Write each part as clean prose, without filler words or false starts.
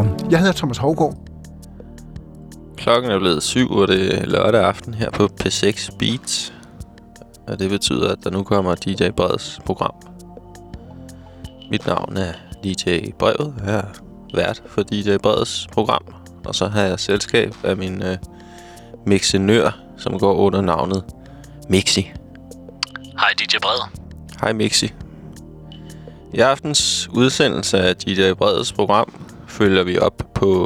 Godmorgen. Jeg hedder Thomas Hougaard. Klokken er blevet 7, og det er lørdag aften her på P6 Beats. Og det betyder, at der nu kommer DJ Breds program. Mit navn er DJ Brevet. Jeg er vært for DJ Breds program. Og så har jeg selskab af min mixenør, som går under navnet Mixi. Hej DJ Bred. Hej Mixi. I aftens udsendelse af DJ Breds program følger vi op på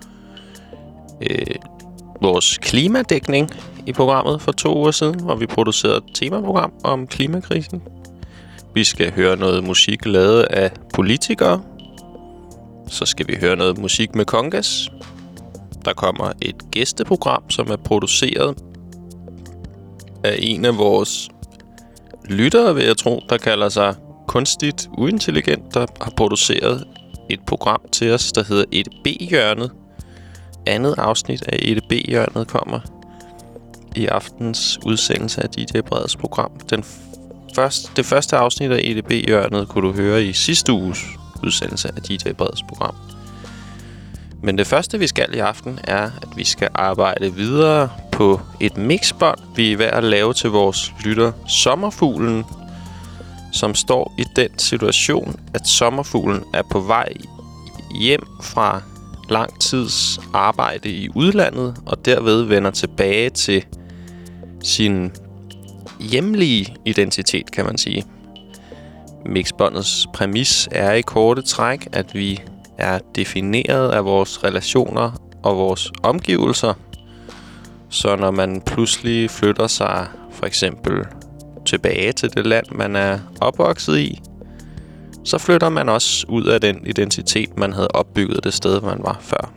vores klimadækning i programmet for 2 uger siden, hvor vi producerede et temaprogram om klimakrisen. Vi skal høre noget musik lavet af politikere. Så skal vi høre noget musik med kongas. Der kommer et gæsteprogram, som er produceret af en af vores lyttere, vil jeg tro, der kalder sig Kunstigt Uintelligent, der har produceret et program til os, der hedder EDB-hjørnet. Andet afsnit af EDB-hjørnet kommer i aftens udsendelse af DJ Breds program. Det første afsnit af EDB-hjørnet kunne du høre i sidste uges udsendelse af DJ Breds program. Men det første, vi skal i aften, er, at vi skal arbejde videre på et mixbånd, vi er ved at lave til vores lytter Sommerfuglen, som står i den situation, at sommerfuglen er på vej hjem fra lang tids arbejde i udlandet, og derved vender tilbage til sin hjemlige identitet, kan man sige. Mixbåndets præmis er i korte træk, at vi er defineret af vores relationer og vores omgivelser. Så når man pludselig flytter sig for eksempel tilbage til det land, man er opvokset i, så flytter man også ud af den identitet, man havde opbygget det sted, man var før.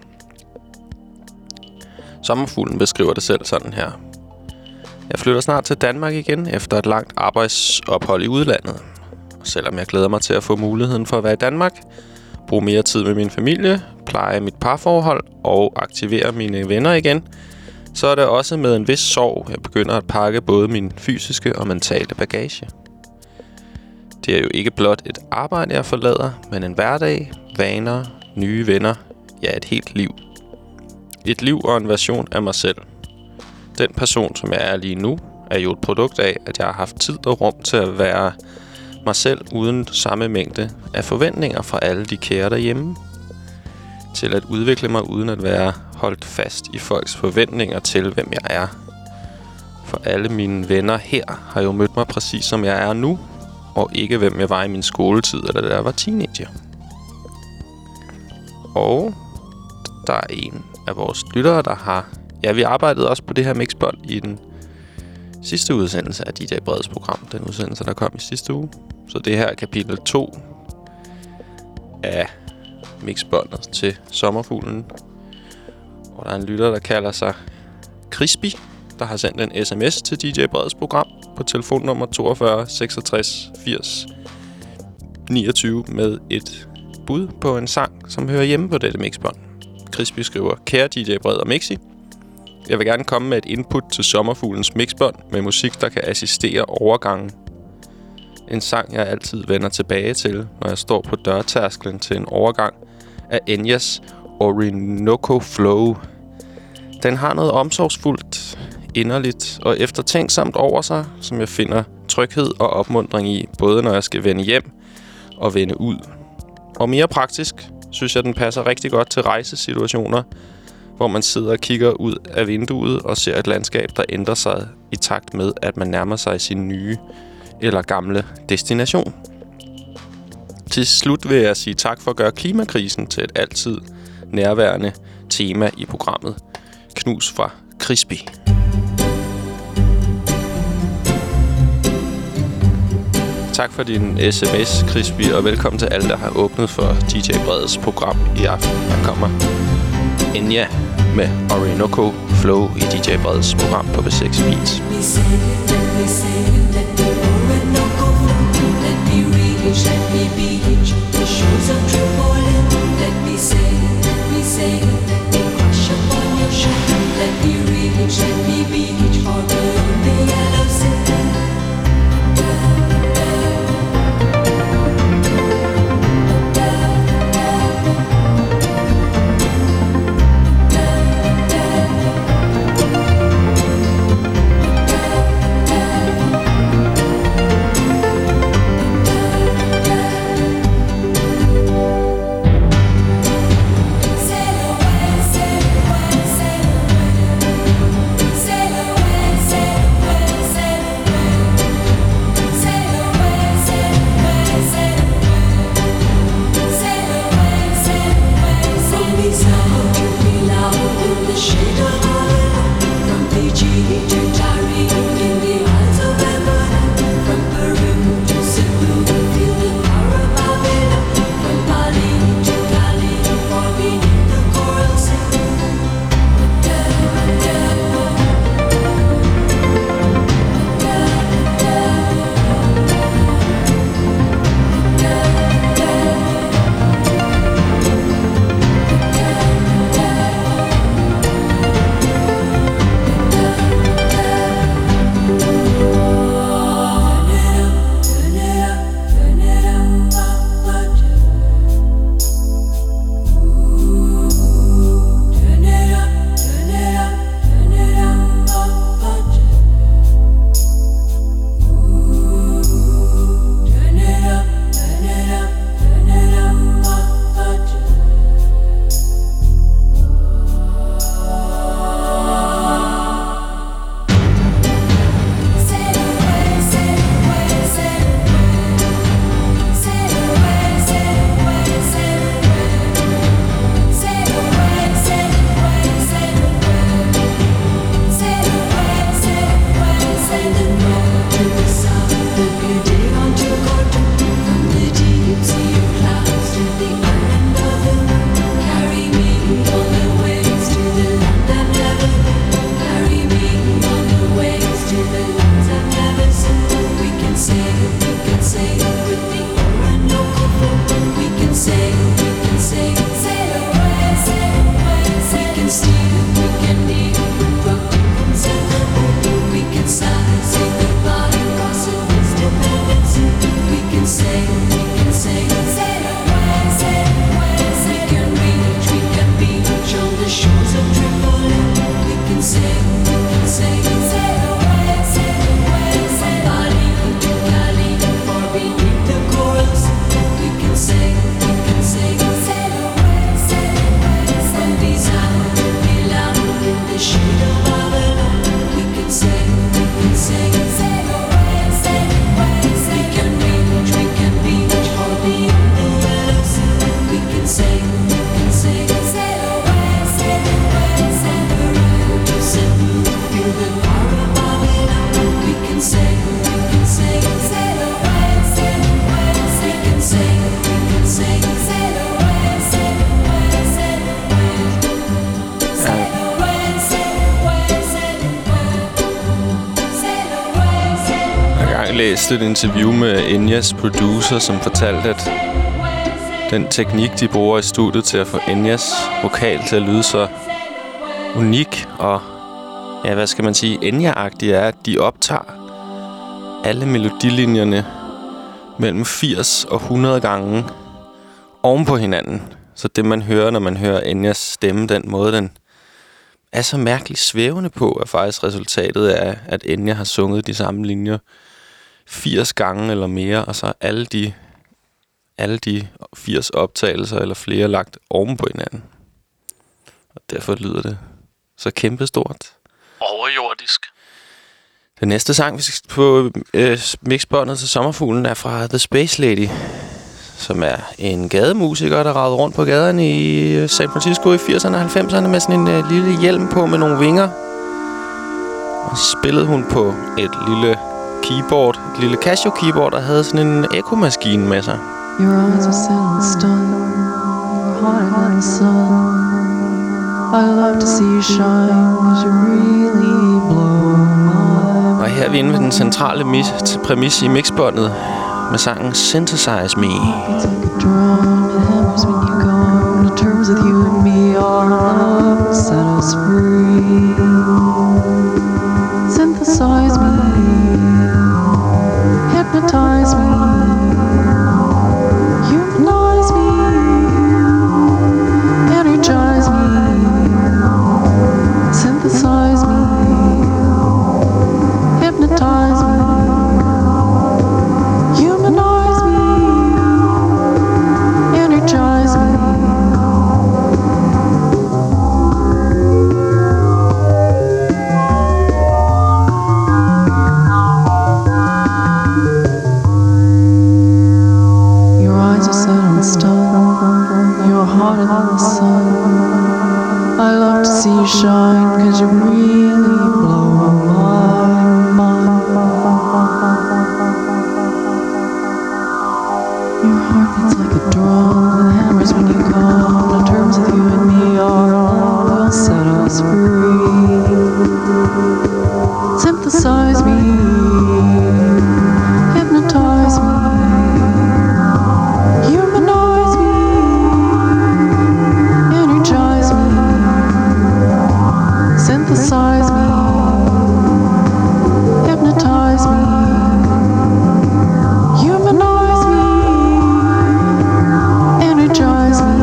Sommerfuglen beskriver det selv sådan her. Jeg flytter snart til Danmark igen efter et langt arbejdsophold i udlandet. Og selvom jeg glæder mig til at få muligheden for at være i Danmark, bruge mere tid med min familie, pleje mit parforhold og aktivere mine venner igen, så er det også med en vis sorg, jeg begynder at pakke både min fysiske og mentale bagage. Det er jo ikke blot et arbejde, jeg forlader, men en hverdag, vaner, nye venner, ja, et helt liv. Et liv og en version af mig selv. Den person, som jeg er lige nu, er jo et produkt af, at jeg har haft tid og rum til at være mig selv uden samme mængde af forventninger fra alle de kære derhjemme. Til at udvikle mig uden at være holdt fast i folks forventninger til, hvem jeg er. For alle mine venner her har jo mødt mig præcis som jeg er nu, og ikke hvem jeg var i min skoletid, eller da jeg var teenager. Og der er en af vores lyttere, der har... Ja, vi arbejdede også på det her mixbånd i den sidste udsendelse af DJ Breds program. Den udsendelse, der kom i sidste uge. Så det her er kapitel 2 af mixbåndet til Sommerfuglen. Og der er en lytter, der kalder sig Crispy, der har sendt en sms til DJ Breds program på telefonnummer 42 66 80 29 med et bud på en sang, som hører hjemme på dette mixbånd. Crispy skriver: Kære DJ Bred og Mixi, jeg vil gerne komme med et input til Sommerfuglens mixbånd med musik, der kan assistere overgangen. En sang, jeg altid vender tilbage til, når jeg står på dørtærsklen til en overgang, er Enyas Orinoco Flow. Den har noget omsorgsfuldt, inderligt og eftertænksomt over sig, som jeg finder tryghed og opmuntring i, både når jeg skal vende hjem og vende ud. Og mere praktisk synes jeg, den passer rigtig godt til rejsesituationer, hvor man sidder og kigger ud af vinduet og ser et landskab, der ændrer sig i takt med, at man nærmer sig sin nye eller gamle destination. Til slut vil jeg sige tak for at gøre klimakrisen til et altid nærværende tema i programmet. Knus fra Crispy. Tak for din sms, Crispy, og velkommen til alle, der har åbnet for DJ Breds program i aften. Der kommer Enya med Orinoco Flow i DJ Breds program på B6 Beats. læst et interview med Enyas producer, som fortalte, at den teknik, de bruger i studiet til at få Enyas vokal til at lyde så unik og, ja, hvad skal man sige, Enya-agtig, er, at de optager alle melodilinjerne mellem 80 og 100 gange oven på hinanden. Så det, man hører, når man hører Enyas stemme, den måde, den er så mærkeligt svævende på, er faktisk resultatet af, at Enya har sunget de samme linjer 80 gange eller mere, og så alle de 80 optagelser eller flere lagt oven på hinanden. Og derfor lyder det så kæmpestort. Overjordisk. Den næste sang, vi skal på mixbåndet til Sommerfuglen, er fra The Space Lady, som er en gademusiker, der ragede rundt på gaderne i San Francisco i 80'erne og 90'erne med sådan en lille hjelm på med nogle vinger. Og spillede hun på et lille keyboard, et lille Casio keyboard, der havde sådan en ekomaskine med sig. Your eyes are set in stone, you're hotter than the sun. I love to see you shine, 'cause you really blow my. Og her er vi inde ved den centrale præmis i mixbåndet med sangen Synthesize Me. It's like a drum, it hammers when you come to terms with you and me. Our love set us free. Synthesize me, hypnotize me, humanize me, energize me, synthesize me, hypnotize me, humanize me, energize me. Your eyes are set on stone, you're hotter than the sun. I love to see you shine, 'cause you really blow my mind. Your heart beats like a drum, it hammers when you come to terms with you and me. Our love will set us free. Synthesize me, hypnotize me, humanize me, energize me, synthesize me, hypnotize me, humanize me, energize me.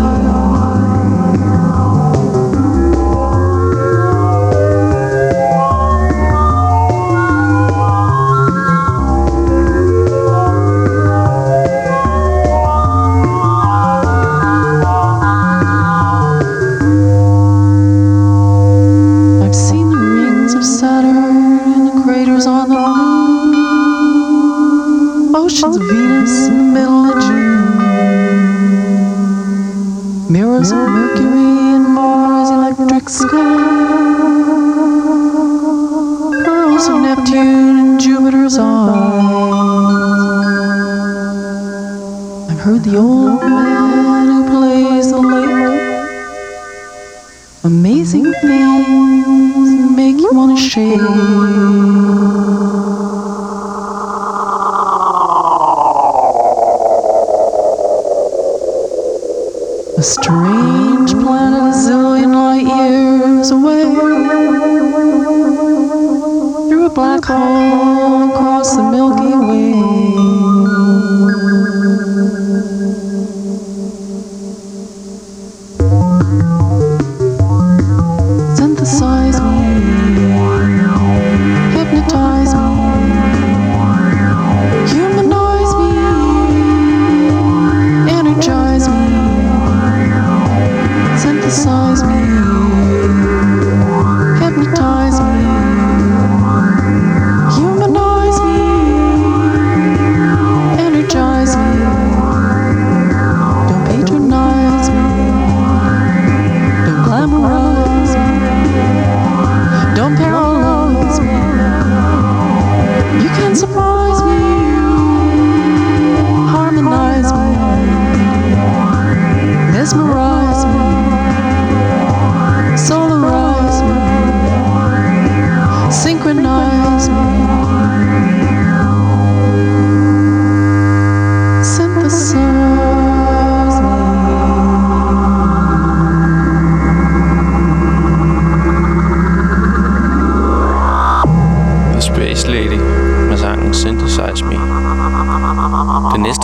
I've seen the rings of Saturn and the craters on the moon, oceans of Venus in the middle of June, mirrors of Mercury and Mars' electric sky, pearls of Neptune and Jupiter's eyes. I've heard the old man who plays the lake. Amazing things make you wanna shake. A strange planet a zillion light years away, through a black hole across the Milky Way. Synthesize me, hypnotize me, humanize me, energize me, synthesize me, hypnotize me, humanize me, energize me. Don't patronize me, don't glamorize me, don't paralyze me. You can surprise me, harmonize me, mesmerize me, solarize me, synchronize me.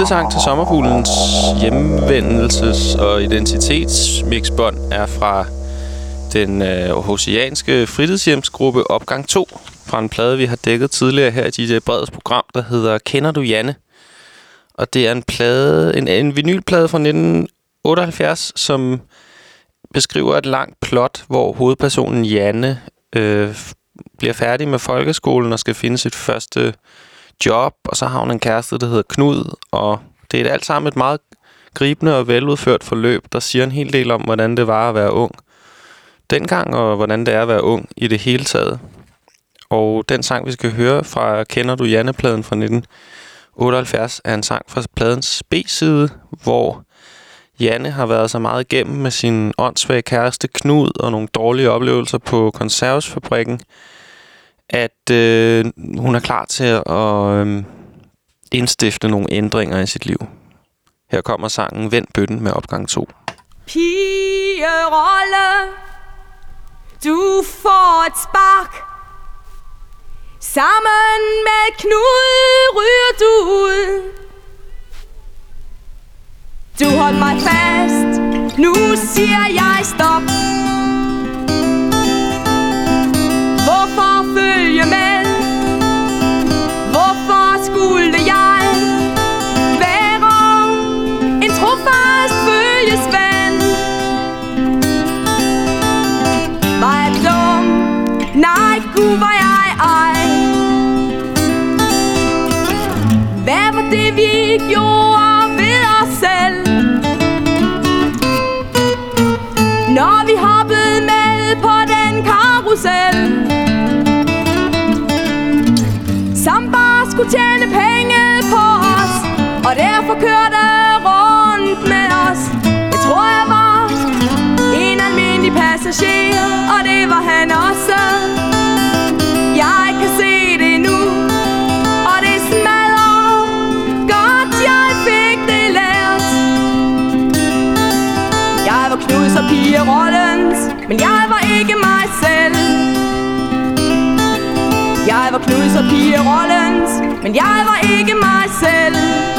sidste sang til sommerfuglens hjemvendelses- og identitetsmixbånd er fra den oceanske fritidshjemsgruppe Opgang 2, fra en plade, vi har dækket tidligere her i DJ Breds program, der hedder Kender du Janne? Og det er en plade, en vinylplade fra 1978, som beskriver et langt plot, hvor hovedpersonen Janne bliver færdig med folkeskolen og skal finde sit første job, og så har hun en kæreste, der hedder Knud, og det er alt sammen et meget gribende og veludført forløb, der siger en hel del om, hvordan det var at være ung dengang, og hvordan det er at være ung i det hele taget. Og den sang, vi skal høre fra Kender du Janne-pladen fra 1978, er en sang fra pladens B-side, hvor Janne har været så meget igennem med sin åndssvage kæreste Knud og nogle dårlige oplevelser på konservesfabrikken, at hun er klar til at indstifte nogle ændringer i sit liv. Her kommer sangen Vend bøtten med Opgang 2. Pigerolle, du får et spark. Sammen med Knud ryger du ud. Du holdt mig fast, nu siger jeg stop. Hvorfor følge med? Hvorfor skulle jeg være en trofast følgesvend? Var jeg dum? Nej, gud var jeg ej. Hvad var det vi gjorde ved os selv? Når vi hoppede med på den karusel, som bare skulle tjene penge på os, og derfor kørte rundt med os. Jeg tror jeg var en almindelig passager, og det var han også. Jeg kan se det nu, og det smadrer godt, jeg fik det lært. Jeg var Knuds og pigerollens, men jeg var ikke mig selv. Jeg var Knuds og pigerollens, men jeg var ikke mig selv.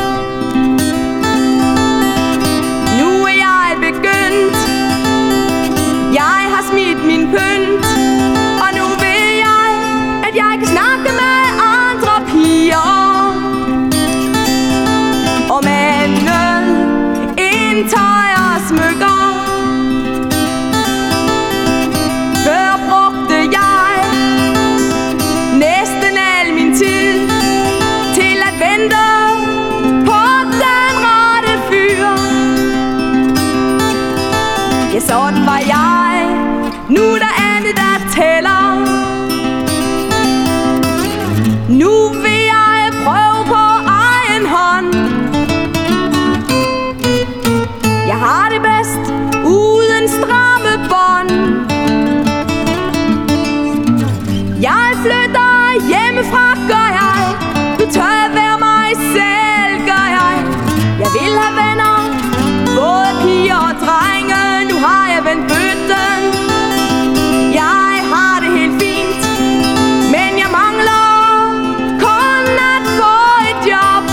Nu er jeg begyndt, jeg har smidt min pynt, og nu ved jeg, at jeg kan snakke med andre piger. Og med øl, en tøj og smykker. Før brugte jeg næsten al min tid til at vente på den rette fyr. Ja, sådan var jeg. Nu er der andet, der tæller. Nu vil jeg prøve på egen hånd. Jeg har det bedst uden stramme bånd. Jeg flytter hjemmefra, gør jeg. Nu tør jeg være mig selv, gør jeg. Jeg vil have venner, både piger og drenge. Nu har jeg vendt bøtten. Jeg har det helt fint, men jeg mangler kun at få et job.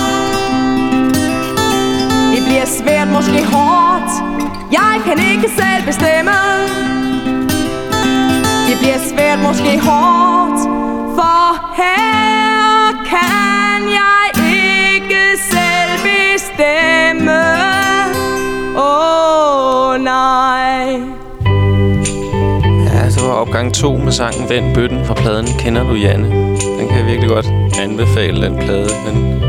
Det bliver svært, måske hårdt. Jeg kan ikke selv bestemme. Det bliver svært, måske hårdt, for her kan jeg ikke selv bestemme. Åh, nej. Ja, så var Opgang 2 med sangen Vend bøtten fra pladen Kender du Janne. Den kan jeg virkelig godt anbefale, den plade, men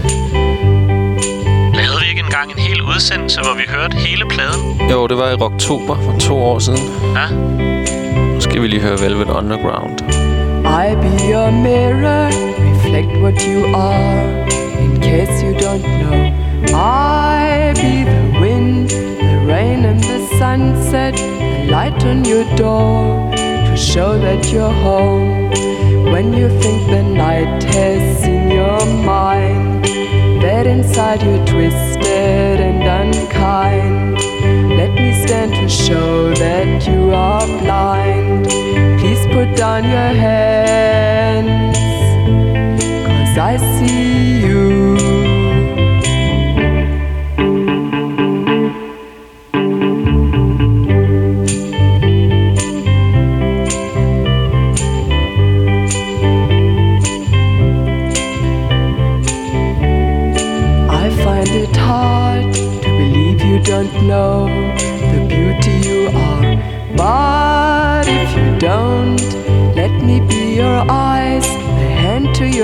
Lavede vi ikke engang en hel udsendelse, hvor vi hørte hele pladen? jo, det var i Rocktober for 2 år siden. Ja. Nu skal vi lige høre Velvet Underground. I be your mirror, reflect what you are, in case you don't know. I be the wind, the rain and the sunset, the light on your door, to show that you're home. When you think the night has seen your mind, that inside you're twisted and unkind. Let me stand to show that you are blind. Please put down your hands, 'cause I see you.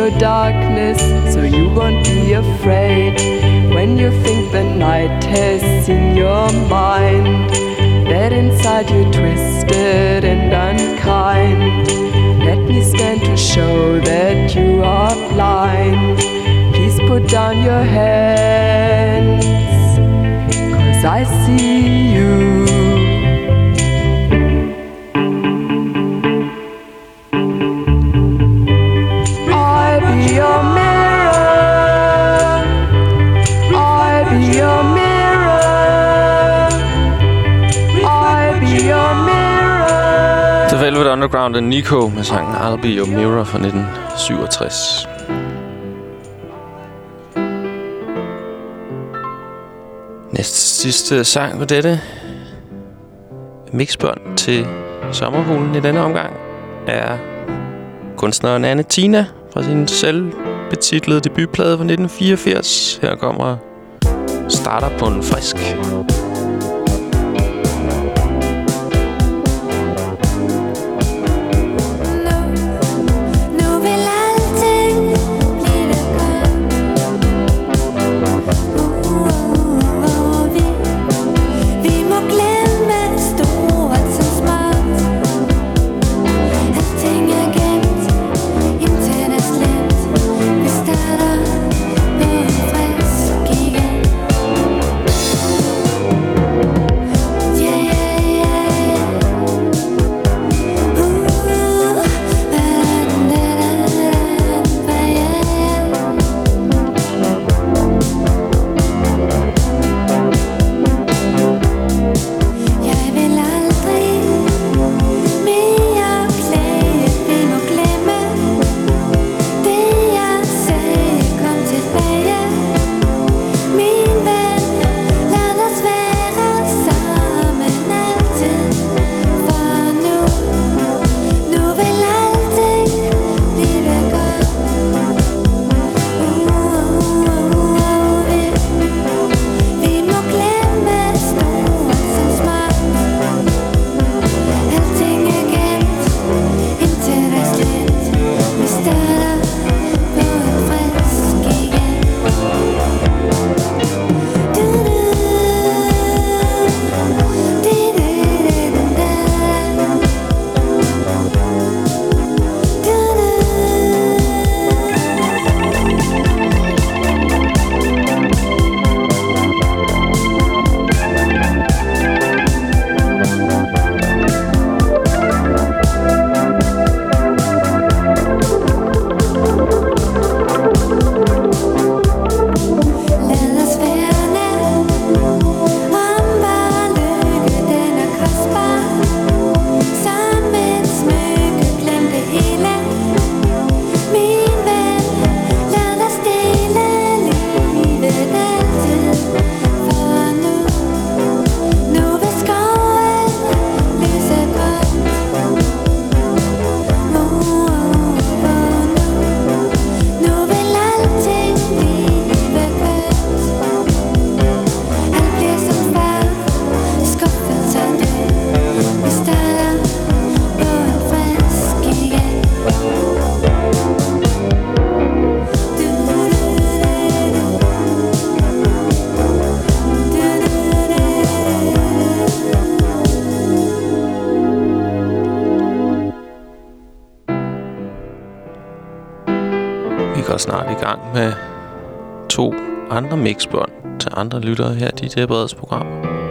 your darkness, so you won't be afraid. When you think the night has in your mind, that inside you're twisted and unkind. Let me stand to show that you are blind. Please put down your hands, 'cause I see you. I be your mirror, I be your mirror, I be your mirror. The Velvet Underground og Nico med sangen I'll Be Your Mirror fra 1967. Næste sidste sang på dette mixbånd til Sommerfuglen i denne omgang er kunstneren Anne Tina fra sin selvbetitlede debutplade fra 1984. Her kommer Starter på en frisk. Snart i gang med 2 andre mixbånd til andre lyttere her i DJ Breds program.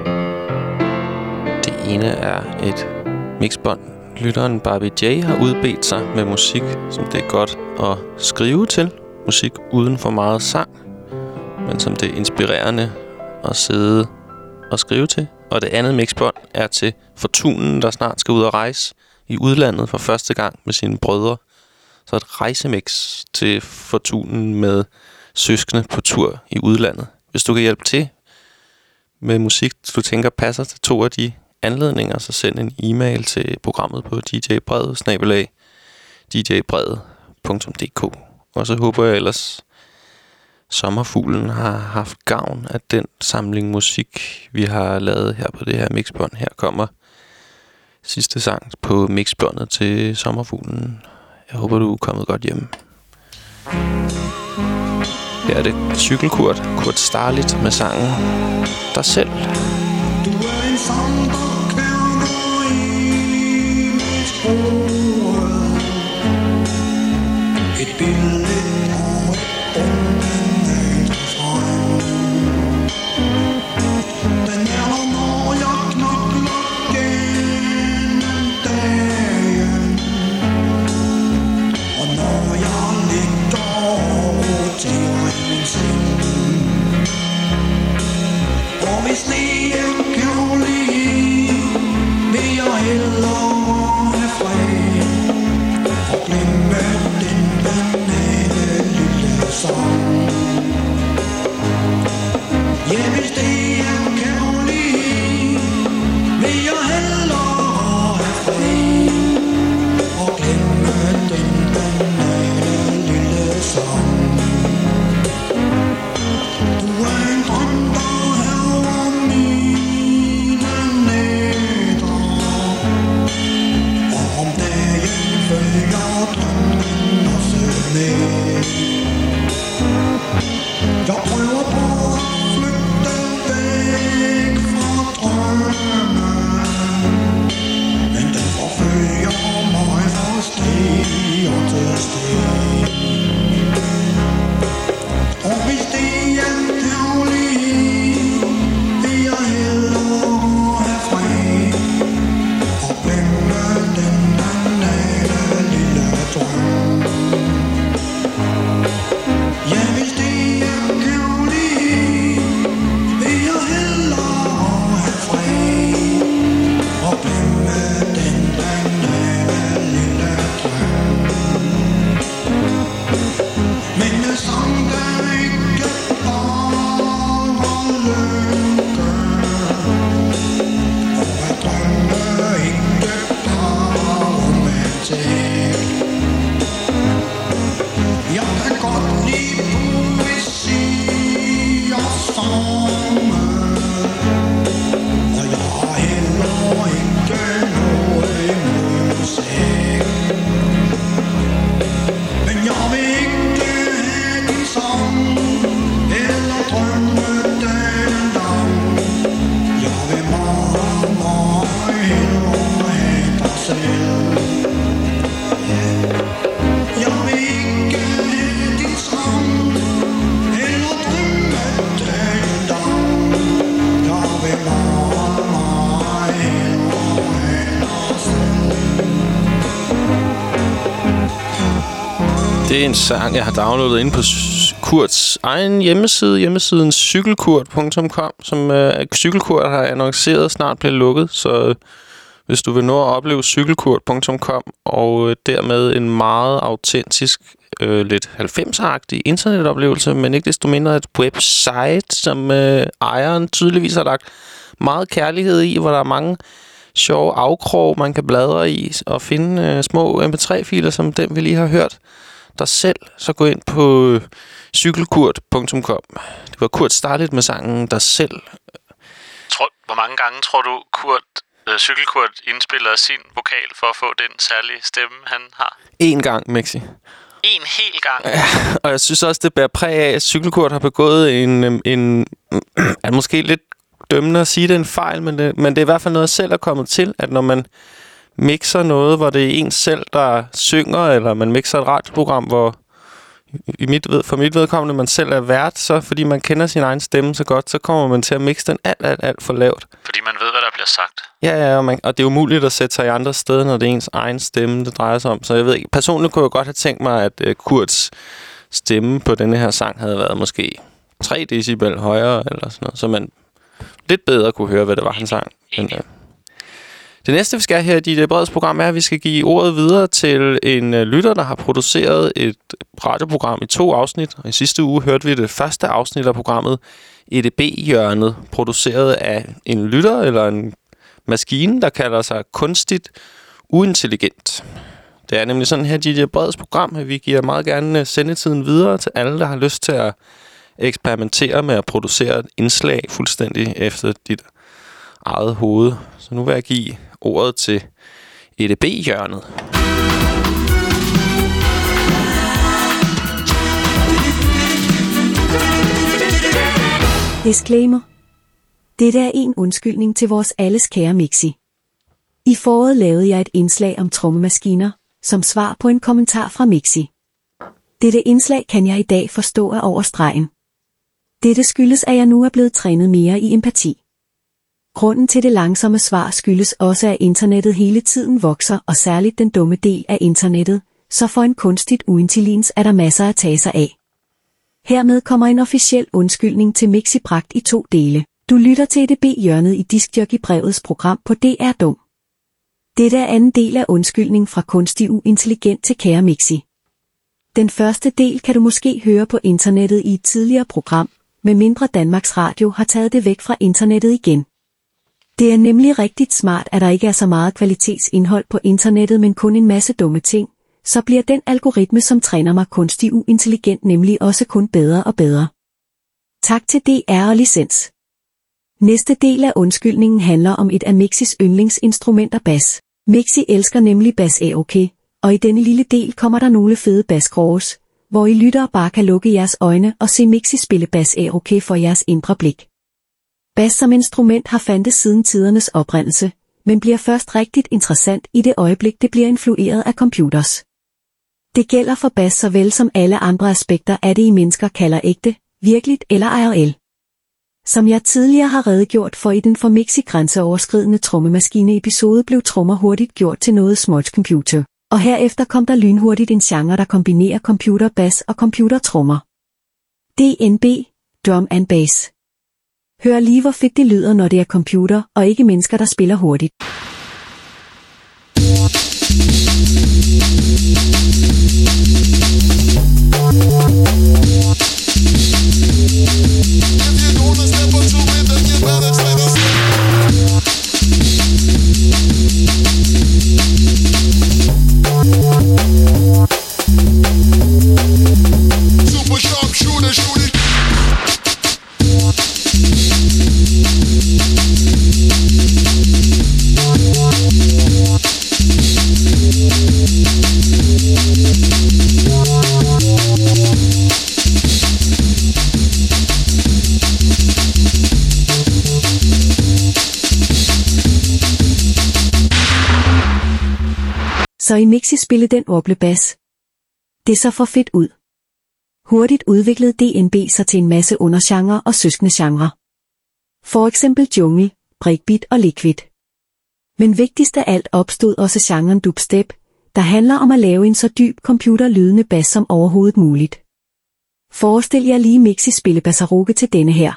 Det ene er et mixbånd. Lytteren Barbie J har udbedt sig med musik, som det er godt at skrive til. Musik uden for meget sang, men som det er inspirerende at sidde og skrive til. Og det andet mixbånd er til Fortunen, der snart skal ud og rejse i udlandet for første gang med sine brødre. Så et rejsemix til Fortunen med søskende på tur i udlandet. Hvis du kan hjælpe til med musik, du tænker passer til 2 af de anledninger, så send en e-mail til programmet på djbrede@djbrede.dk. Og så håber jeg ellers, Sommerfuglen har haft gavn af den samling musik, vi har lavet her på det her mixbånd. Her kommer sidste sang på mixbåndet til Sommerfuglen. Jeg håber, du er kommet godt hjem. Her er det Cykelkurt, Kurt Starlit med sangen Dig selv. Du er en sang, der kværner i mit hoved. Et billede og et undende frem. Den er der, når jeg knokler gennem dagen. Og når jeg ligger og roterer i min seng. Og hvis det er kærlighed, vil jeg hellere have fred og glemme den banale lille sang. Ja, hvis det er kærlighed, vil jeg hellere have fred og glemme den banale lille sang. Du er en drøm, der hærger mine nætter, og om dagen følger drømmen også med. Jeg prøver på at flygte væk fra drømmen, men den forfølger mig fra sted til sted. Og hvis det er kærlighed, vil jeg hellere have fred og glemme den banale lille drøm. Ja, hvis det er kærlighed, vil jeg hellere have fred og glemme den banale lille drøm. Men jeg sang der ikke bare lykke, og jeg drømmer ikke bare romantik. Jeg kan godt lide poesi og sange, og jeg har heller ikke noget imod musik. Men jeg vil ikke have din sang eller drømme den dag. Jeg vil meget, meget hellere have dig selv. Jeg vil ikke have din sang eller drømme den dag. Jeg vil meget, meget hellere have dig selv. Det er en sang, jeg har downloadet inde på Kurts egen hjemmeside, hjemmesiden cykelkurt.com, som Cykelkurt har annonceret snart bliver lukket. Så hvis du vil nå at opleve cykelkurt.com og dermed en meget autentisk, lidt 90'er-agtig internetoplevelse, men ikke desto mindre et website, som ejeren tydeligvis har lagt meget kærlighed i, hvor der er mange sjove afkrog, man kan bladre i og finde små mp3-filer, som den vi lige har hørt dig selv, så gå ind på cykelkurt.com. Det var Kurt Starlit med sangen Dig selv. Hvor mange gange tror du, Cykelkurt indspiller sin vokal for at få den særlige stemme, han har? 1 gang, Mexi. En hel gang? Ja, og jeg synes også, det bærer præg af, at Cykelkurt har begået en er måske lidt dømmende at sige, det er en fejl, men det er i hvert fald noget, jeg selv er kommet til, at når man mixer noget, hvor det er en selv, der synger, eller man mixer et radioprogram, hvor for mit vedkommende, man selv er vært, så fordi man kender sin egen stemme så godt, så kommer man til at mixe den alt for lavt. Fordi man ved, hvad der bliver sagt. Ja, og det er umuligt at sætte sig i andre steder, når det er ens egen stemme, det drejer sig om. Så jeg ved ikke, personligt kunne jeg godt have tænkt mig, at Kurts stemme på denne her sang havde været måske 3 decibel højere, eller sådan noget, så man lidt bedre kunne høre, hvad det var, han sang. Men, det næste, vi skal her i dit breds program, er, at vi skal give ordet videre til en lytter, der har produceret et radioprogram i 2 afsnit. Og i sidste uge hørte vi det første afsnit af programmet EDB-hjørnet, produceret af en lytter eller en maskine, der kalder sig kunstigt uintelligent. Det er nemlig sådan her i dit breds program, at vi giver meget gerne sendetiden videre til alle, der har lyst til at eksperimentere med at producere et indslag fuldstændig efter dit eget hoved. Så nu vil jeg give ordet til EDB-hjørnet. Disclaimer. Dette er en undskyldning til vores alles kære Mixi. I foråret lavede jeg et indslag om trommemaskiner, som svar på en kommentar fra Mixi. Dette indslag kan jeg i dag forstå er over stregen. Dette skyldes, at jeg nu er blevet trænet mere i empati. Grunden til det langsomme svar skyldes også, at internettet hele tiden vokser, og særligt den dumme del af internettet, så for en kunstigt uintelligens er der masser at tage sig af. Hermed kommer en officiel undskyldning til Mixi bragt i 2 dele. Du lytter til EDB-hjørnet i Diskjockey-brevets program på DR Dum. Dette er anden del af undskyldning fra kunstig uintelligent til kære Mixi. Den første del kan du måske høre på internettet i et tidligere program, medmindre Danmarks Radio har taget det væk fra internettet igen. Det er nemlig rigtig smart, at der ikke er så meget kvalitetsindhold på internettet, men kun en masse dumme ting, så bliver den algoritme, som træner mig kunstig uintelligent, nemlig også kun bedre og bedre. Tak til DR og licens. Næste del af undskyldningen handler om et af Mixis yndlingsinstrumenter, bas. Mixi elsker nemlig bas AOK, og i denne lille del kommer der nogle fede basscrows, hvor I lyttere bare kan lukke jeres øjne og se Mixi spille bas AOK for jeres indre blik. Bas som instrument har fandtes siden tidernes oprindelse, men bliver først rigtigt interessant i det øjeblik, det bliver influeret af computers. Det gælder for bas såvel som alle andre aspekter af det, I mennesker kalder ægte, virkeligt eller IRL. Som jeg tidligere har redegjort for i den for Mixi grænseoverskridende trommemaskine-episode, blev trommer hurtigt gjort til noget småtscomputer, og herefter kom der lynhurtigt en genre, der kombinerer computerbass og computertrommer. DNB, Drum and Bass. Hør lige, hvor fedt det lyder, når det er computer og ikke mennesker, der spiller hurtigt. Super sharp shooter, shoot it. Så i Mixi spille den orble-bas. Det så for fedt ud. Hurtigt udviklede DNB sig til en masse undergenre og søskende genre. For eksempel jungle, breakbeat og liquid. Men vigtigst af alt opstod også genren dubstep, der handler om at lave en så dyb computerlydende bas som overhovedet muligt. Forestil jer lige Mixi spille bassaruke til denne her.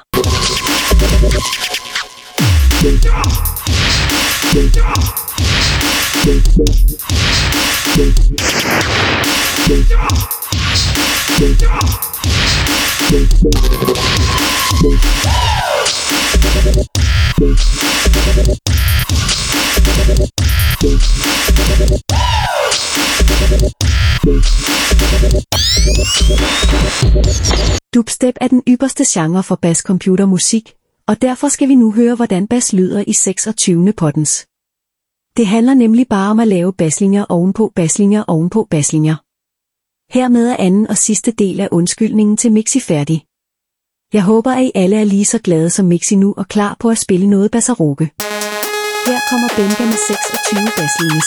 Dubstep er den ypperste genre for basscomputermusik, og derfor skal vi nu høre, hvordan bass lyder i 26. potens. Det handler nemlig bare om at lave basslinjer ovenpå basslinjer ovenpå basslinjer. Hermed er anden og sidste del af undskyldningen til Mixi færdig. Jeg håber, at I alle er lige så glade som Mixi nu og klar på at spille noget bassaruke. Her kommer Benga med 26 basslinjes.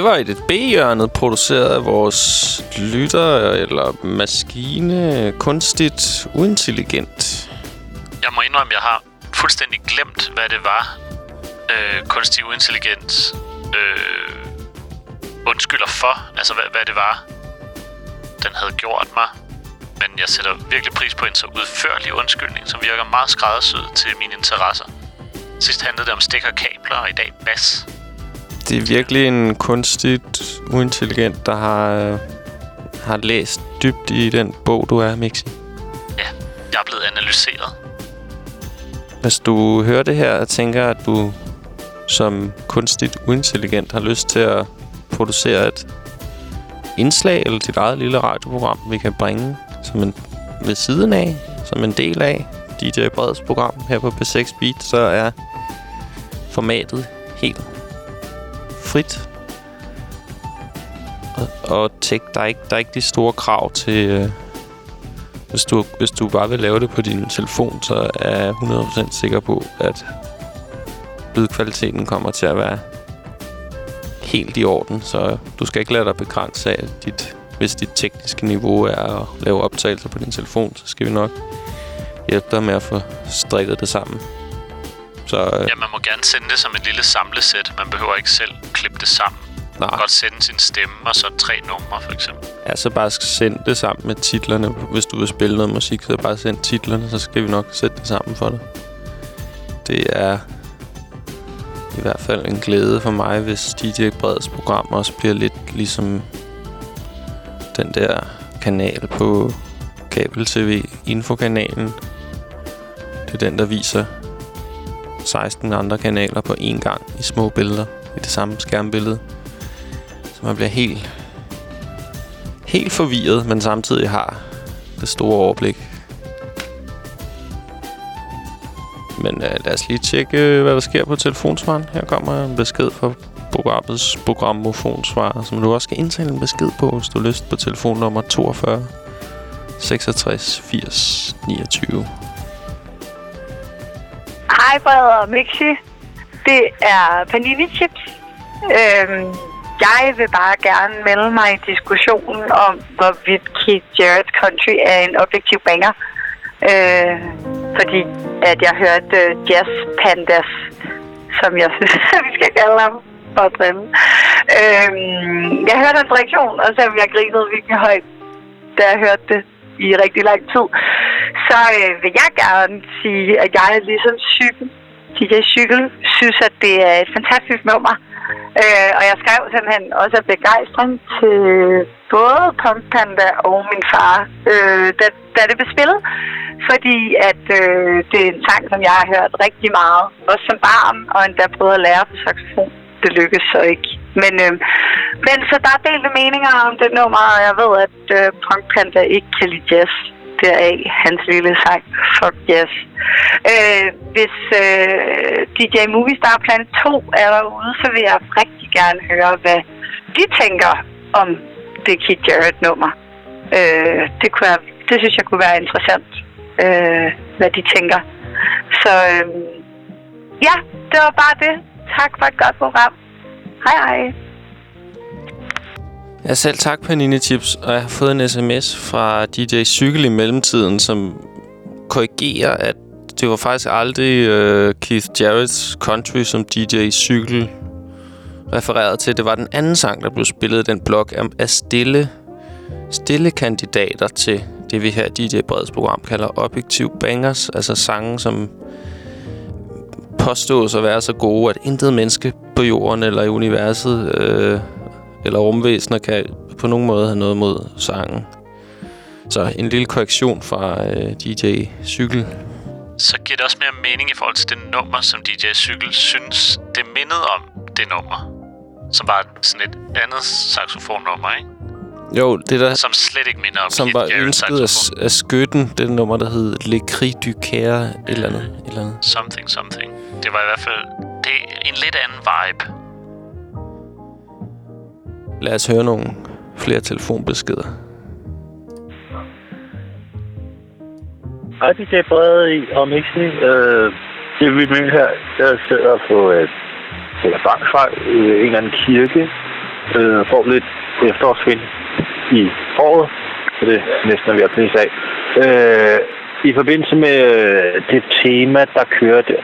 Det var EDB-hjørnet, produceret af vores lytter eller maskine, kunstigt uintelligent. Jeg må indrømme, at jeg har fuldstændig glemt, hvad det var, kunstig uintelligens undskylder for. Altså, hvad det var, den havde gjort mig. Men jeg sætter virkelig pris på en så udførlig undskyldning, som virker meget skræddersyet til mine interesser. Sidst handlede det om stik og kabler, og i dag bas. Det er virkelig en kunstigt uintelligent, der har læst dybt i den bog, du er, Mixi. Ja, jeg er blevet analyseret. Hvis du hører det her og tænker, at du som kunstigt uintelligent har lyst til at producere et indslag eller dit eget lille radioprogram, vi kan bringe som en ved siden af, som en del af DJ Breds program her på P6 Beat, så er formatet helt frit. Og der er ikke de store krav til... Hvis du bare vil lave det på din telefon, så er jeg 100% sikker på, at lydkvaliteten kommer til at være helt i orden. Så du skal ikke lade dig begrænse af hvis dit tekniske niveau er at lave optagelser på din telefon, så skal vi nok hjælpe dig med at få strikket det sammen. Så, ja, man må gerne sende det som et lille samlesæt. Man behøver ikke selv klippe det sammen. Man kan godt sende sin stemme og så 3 numre, for eksempel. Ja, så bare send det sammen med titlerne. Hvis du vil spille noget musik, så bare send titlerne, så skal vi nok sætte det sammen for dig. Det er i hvert fald en glæde for mig, hvis DJ Breds program også bliver lidt ligesom den der kanal på kabel-tv, Infokanalen. Det er den, der viser 16 andre kanaler på én gang i små billeder i det samme skærmbillede. Så man bliver helt forvirret, men samtidig har det store overblik. Men lad os lige tjekke, hvad der sker på telefonsvaren. Her kommer en besked fra programmets programmofonsvarer, som du også skal indtale en besked på, hvis du har lyst, på telefonnummer 42 66 80 29. Hej, Brede og Mixi. Det er Panini Chips. Jeg vil bare gerne melde mig i diskussionen om, hvorvidt Keith Jarrett's Country er en objektiv banger. Fordi at jeg hørte Jazz Pandas, som jeg synes, vi skal kalde ham for at drille. Jeg hørte hans reaktion, og selvom jeg grinede virkelig højt, da jeg hørte det i rigtig lang tid, så vil jeg gerne sige, at jeg er ligesom DJ Cykel, synes, at det er et fantastisk nummer. Og jeg skrev simpelthen også af begejstring til både Punk Panda og min far, da det blev spillet. Fordi at det er en sang, som jeg har hørt rigtig meget, også som barn, og endda prøvet at lære på saxofon. Det lykkedes så ikke. Men så der er delte meninger om det nummer, og jeg ved, at Punk Panda ikke kan lide jazz. Deraf hans lille sang, Fuck Jazz. Hvis DJ Movistar Plan 2 er derude, så vil jeg rigtig gerne høre, hvad de tænker om det Keith Jarrett-nummer. Det synes jeg kunne være interessant, hvad de tænker. Så ja, det var bare det. Tak for et godt program. Hej hej. Ja, selv tak, Panini Chips. Og jeg har fået en sms fra DJ Cykel i mellemtiden, som korrigerer, at det var faktisk aldrig Keith Jarrett's Country, som DJ Cykel refererede til. Det var den anden sang, der blev spillet i den blok af stille kandidater til det, vi her DJ Breds program kalder objektiv bangers. Altså sange, som påstås at være så gode, at intet menneske på jorden eller i universet eller rumvæsener kan på nogen måde have noget mod sangen. Så en lille korrektion fra DJ Cykel. Så giver det også mere mening i forhold til det nummer, som DJ Cykel synes, det mindede om det nummer. Som var sådan et andet saxofonnummer, ikke? Jo, det der... Som slet ikke minder om som Keith var ønsket af Skytten. Det nummer, der hed Le Cri du Caire, et eller andet. Something. Det var i hvert fald... Det er en lidt anden vibe. Lad os høre nogle flere telefonbeskeder. Hej, DJ Brede og Mixi. Det er Vild her. Jeg sidder på Bangsvej i en eller anden kirke får lidt efterårsvind i foråret, så det er næsten ved at blive af. I forbindelse med det tema, der kørte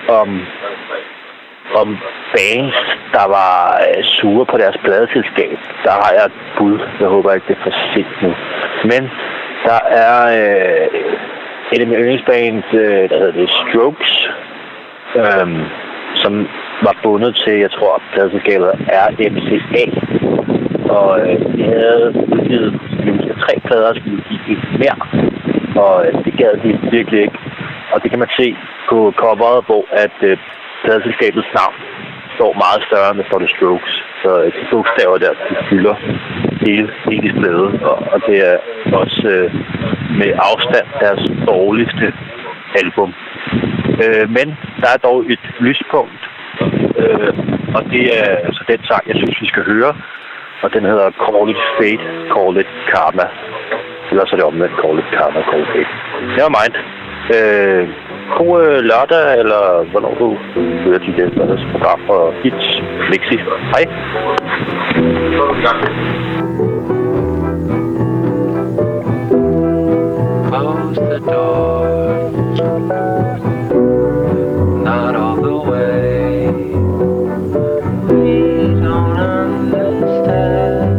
om bands, der var sure på deres pladeselskab, der har jeg et bud. Jeg håber ikke, det er for sent nu. Men der er et af mine yndlingsbands, der hedder det Strokes, som var bundet til, jeg tror, pladeselskabet RMCA. Og de havde udgivet 3 plader, skulle udgive mere. Og det gad de virkelig ikke. Og det kan man se på coveret, hvor at pladeselskabets navn står meget større, end der står The Strokes. Så de bogstaver der, de fylder hele displayet. Og det er også med afstand deres dårligste album. Men der er dog et lyspunkt. Og det er altså den sang, jeg synes, vi skal høre. Og den hedder Call It Fate, Call It Karma. Eller så er det omvendt, Call It Karma, Call It Fate. Never mind. God lørdag, eller hvornår du hører til det program for Hits Mixi. Hej. Close the door, not all the way. We don't understand.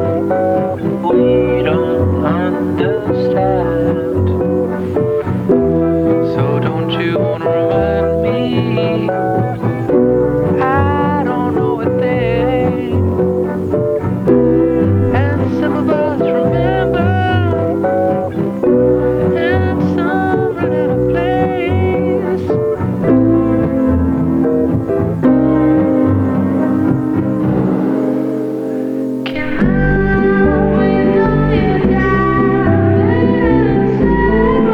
We don't understand. So don't you wanna remind me? I don't know a thing. And some of us remember. And some run out of place. Can I wait on you down and say,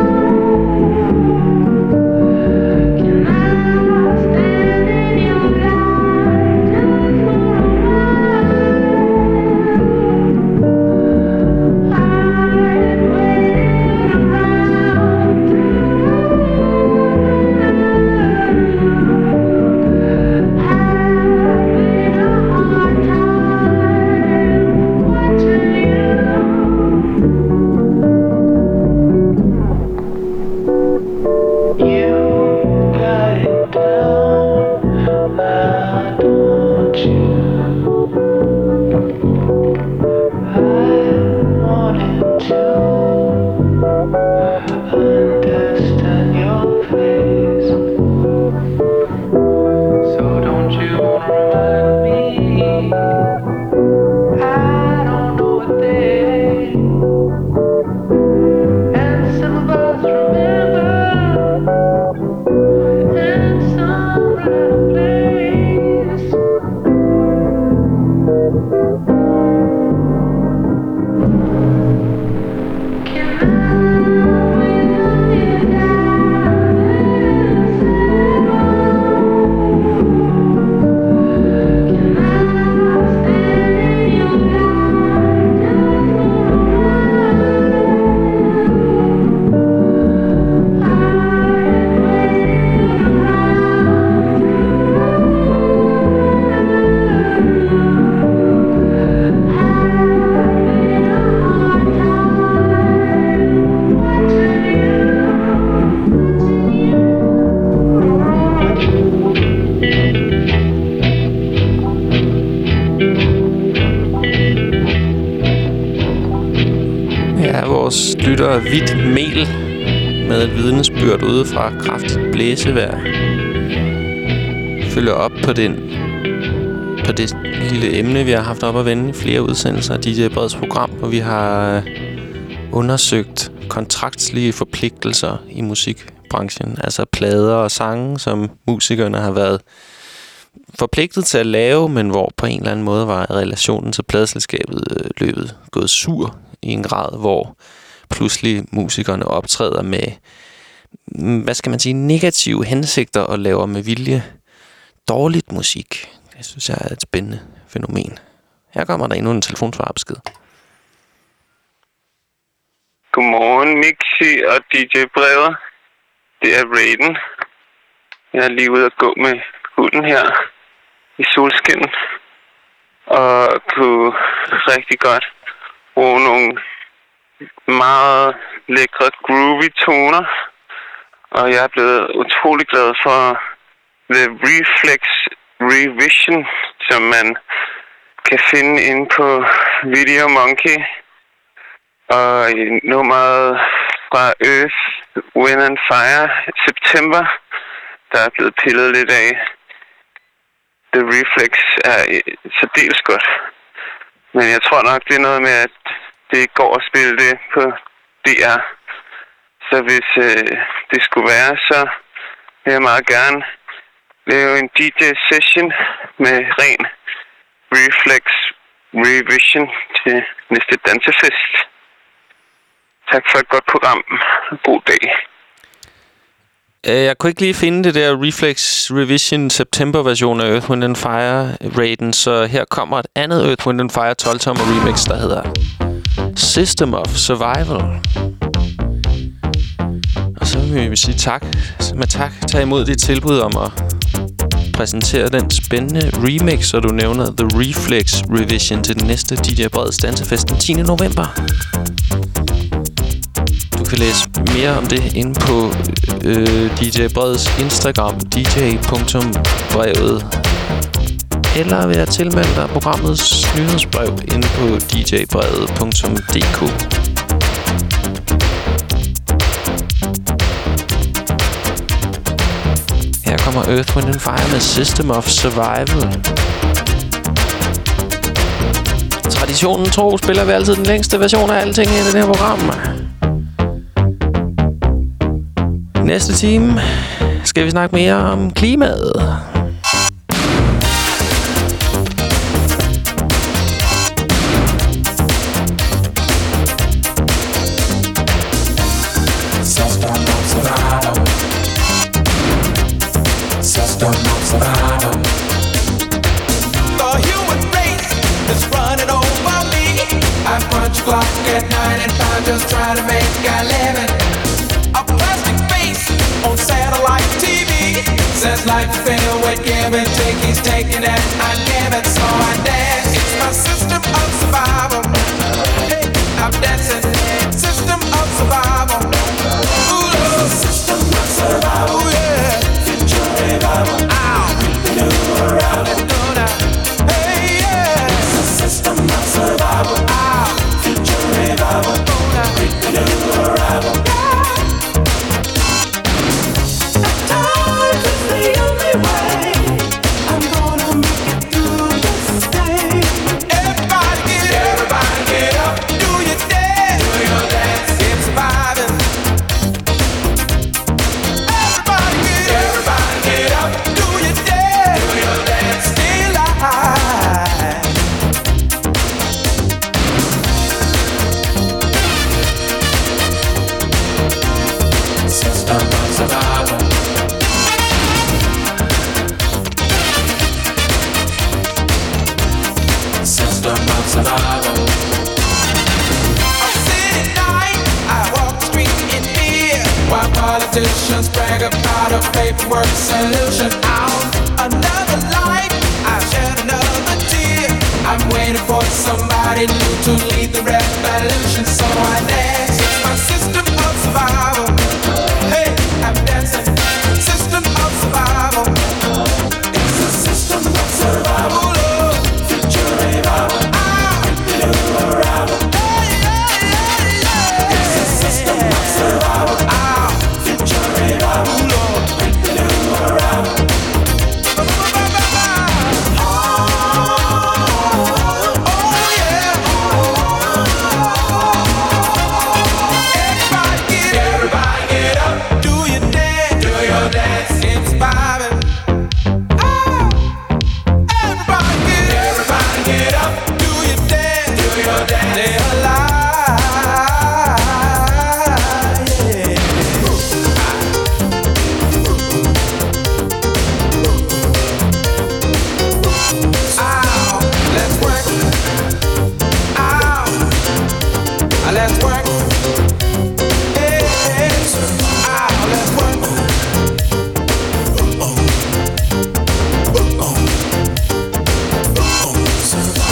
can I stand in your light just for a while? I've waited around having a hard time watching you. You got it down, now don't you? I wanted to understand your face. So don't you wanna remind me? I don't know a thing. And some of us remember. And some run out of place. Can I wait on you down and say, can I stand in your light just for a while? I've waited Ja, vores lytter Hvidt Mel med et vidnesbyrd ude fra kraftigt blæsevejr følger op på det lille emne, vi har haft op at vende i flere udsendelser af DJ Breds program, hvor vi har undersøgt kontraktslige forpligtelser i musikbranchen, altså plader og sange, som musikerne har været forpligtet til at lave, men hvor på en eller anden måde var relationen til pladeselskabet løbet gået sur i en grad, hvor pludselig musikerne optræder med, hvad skal man sige, negative hensigter og laver med vilje dårligt musik. Det synes jeg er et spændende fænomen. Her kommer der endnu en telefonsvarbesked. Godmorgen, Mixi og DJ Breder. Det er Raiden. Jeg er lige ude at gå med hunden her i solskinnen. og kunne rigtig godt bruge nogle meget lækre groovy toner. Og jeg er blevet utrolig glad for The Reflex Revision, som man kan finde inde på Video Monkey. Og nummeret fra Earth, Wind and Fire, September, der er blevet pillet lidt af. The Reflex er særdeles godt. Men jeg tror nok, det er noget med, at det ikke går at spille det på DR. Så hvis det skulle være, så vil jeg meget gerne lave en DJ-session med ren Reflex Revision til næste dansefest. Tak for et godt program. God dag. Jeg kunne ikke lige finde det der Reflex Revision September-version af Earth, Wind & Fire-raten, så her kommer et andet Earth, Wind & Fire 12-tommer remix, der hedder System of Survival. Og så vil vi sige tak. Med tak, tag imod dit tilbud om at præsentere den spændende remix, så du nævner The Reflex Revision til den næste DJ Breds Dansefest den 10. november. Du kan læse mere om det inde på DJ Breds Instagram, dj.brevet, eller ved at tilmelde dig programmets nyhedsbrev inde på djbrevet.dk. Her kommer Earth, Wind & Fire med System of Survival. Traditionen tro spiller vi altid den længste version af alting i det her program. Næste time skal vi snakke mere om klimaet. Clock at 9 and 5, just trying to make a living. A plastic face on satellite TV says life is filled with give and take. He's taking it, I'm giving, so I dance. It's my system of survival. Hey, I'm dancing. System of survival. Ooh, Lord. System of survival. Ooh, yeah. Future revival. Ow. New around it, don't I? Hey, yeah. It's a system of survival. Ow. Revival, new arrival. Time is the only way I'm gonna make it through this day. Everybody get up, do your dance, keep surviving. Everybody get up, do your dance, stay alive. System of survival. System of survival. I sit at night, I walk the street in fear, while politicians brag about a paperwork solution. Out another life, I shed another tear. I'm waiting for somebody new to lead the revolution, so I dance. It's my system of survival. Hey, I'm dancing. System of survival. It's a system of survival. Ooh, Lord. Future revival. New arrival. Hey, yeah, yeah, yeah. It's a system of survival. Future revival. Ooh, Lord. New arrival. Survival.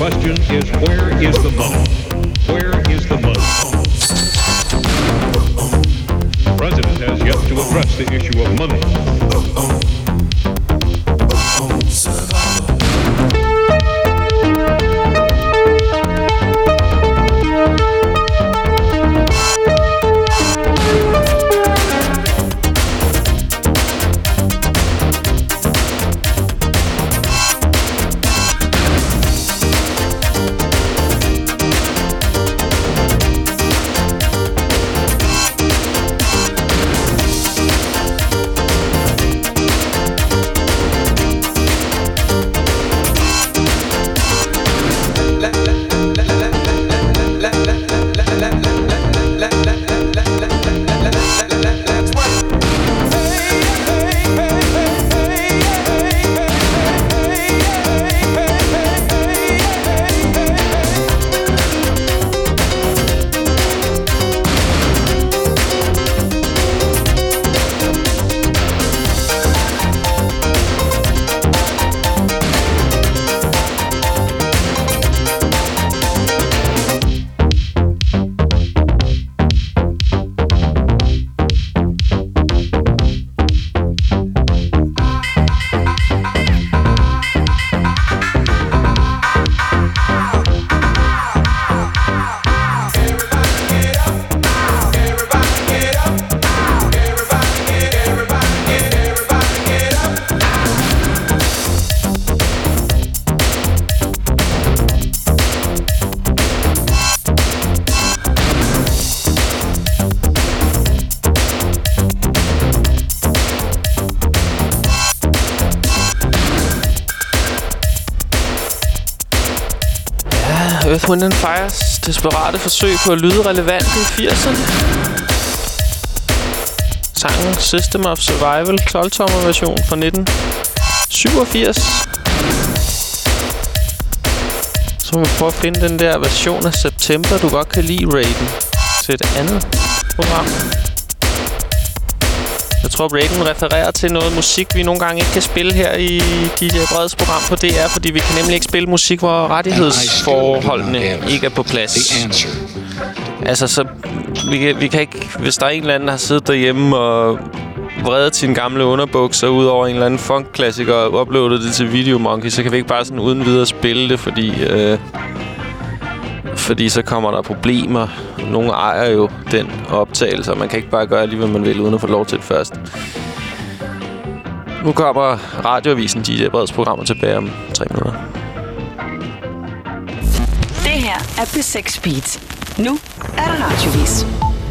question is, where is the money? Where is the money? The president has yet to address the issue of money. Earth, Wind & Fire's desperate forsøg på at lyde relevant i 80'erne. Sangen System of Survival, 12-tommer version fra 1987. Så må vi prøve at finde den der version af September, du godt kan lide, Reagan, til et andet program. Jeg tror, Reagan refererer til noget musik, vi nogle gange ikke kan spille her i DJ Breds program på DR, fordi vi kan nemlig ikke spille musik, hvor rettighedsforholdene ikke er på plads. Altså, så vi kan ikke... Hvis der er en eller anden, der har siddet derhjemme og vredet sine gamle underbukser ud over en eller anden funk-klassiker og uploadet det til Videomonkey, så kan vi ikke bare sådan uden videre spille det, fordi så kommer der problemer. Nogle ejer jo den optagelse, og man kan ikke bare gøre lige, hvad man vil, uden at få lov til det først. Nu kommer Radioavisen DJ Breds programmer tilbage om 3 minutter. Det her er P6 Beat. Nu er der Radioavis.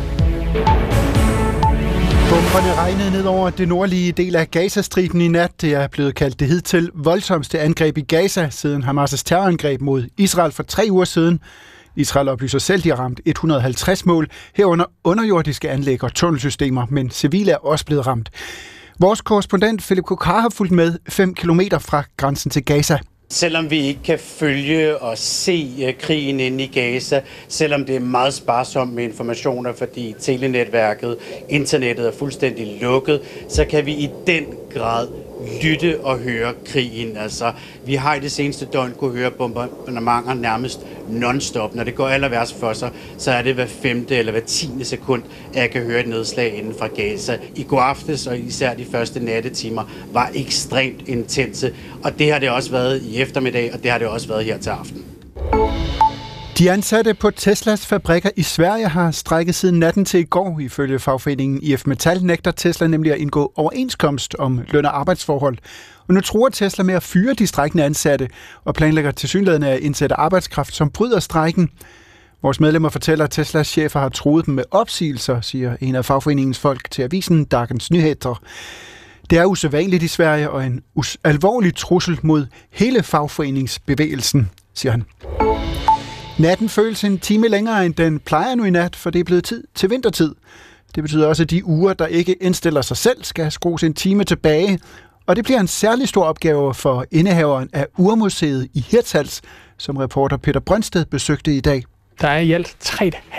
Bomberne regnede ned over det nordlige del af Gazastriben i nat. Det er blevet kaldt det hidtil voldsomste angreb i Gaza siden Hamas' terrorangreb mod Israel for 3 uger siden. Israel oplyser selv, at de har ramt 150 mål, herunder underjordiske anlæg og tunnelsystemer, men civile er også blevet ramt. Vores korrespondent Philip Kokar har fulgt med 5 kilometer fra grænsen til Gaza. Selvom vi ikke kan følge og se krigen inde i Gaza, selvom det er meget sparsomt med informationer, fordi telenetværket, internettet er fuldstændig lukket, så kan vi i den grad lytte og høre krigen. Altså, vi har i det seneste døgn kunne høre bombardementer nærmest non-stop. Når det går aller værst for sig, så er det hver 5. eller hver 10. sekund, at jeg kan høre et nedslag inden fra Gaza. I går aftes og især de første nattetimer var ekstremt intense, og det har det også været i eftermiddag, og det har det også været her til aften. De ansatte på Teslas fabrikker i Sverige har strejket siden natten til i går. Ifølge fagforeningen IF Metal nægter Tesla nemlig at indgå overenskomst om løn- og arbejdsforhold. Og nu tror Tesla med at fyre de strejkende ansatte og planlægger tilsyneladende at indsætte arbejdskraft, som bryder strejken. Vores medlemmer fortæller, at Teslas chefer har truet dem med opsigelser, siger en af fagforeningens folk til avisen Dagens Nyheter. Det er usædvanligt i Sverige og en alvorlig trussel mod hele fagforeningsbevægelsen, siger han. Natten føles en time længere, end den plejer nu i nat, for det er blevet tid til vintertid. Det betyder også, at de uger, der ikke indstiller sig selv, skal skrues en time tilbage. Og det bliver en særlig stor opgave for indehaveren af Urmuseet i Hirtshals, som reporter Peter Brøndsted besøgte i dag. Der er i alt 3.500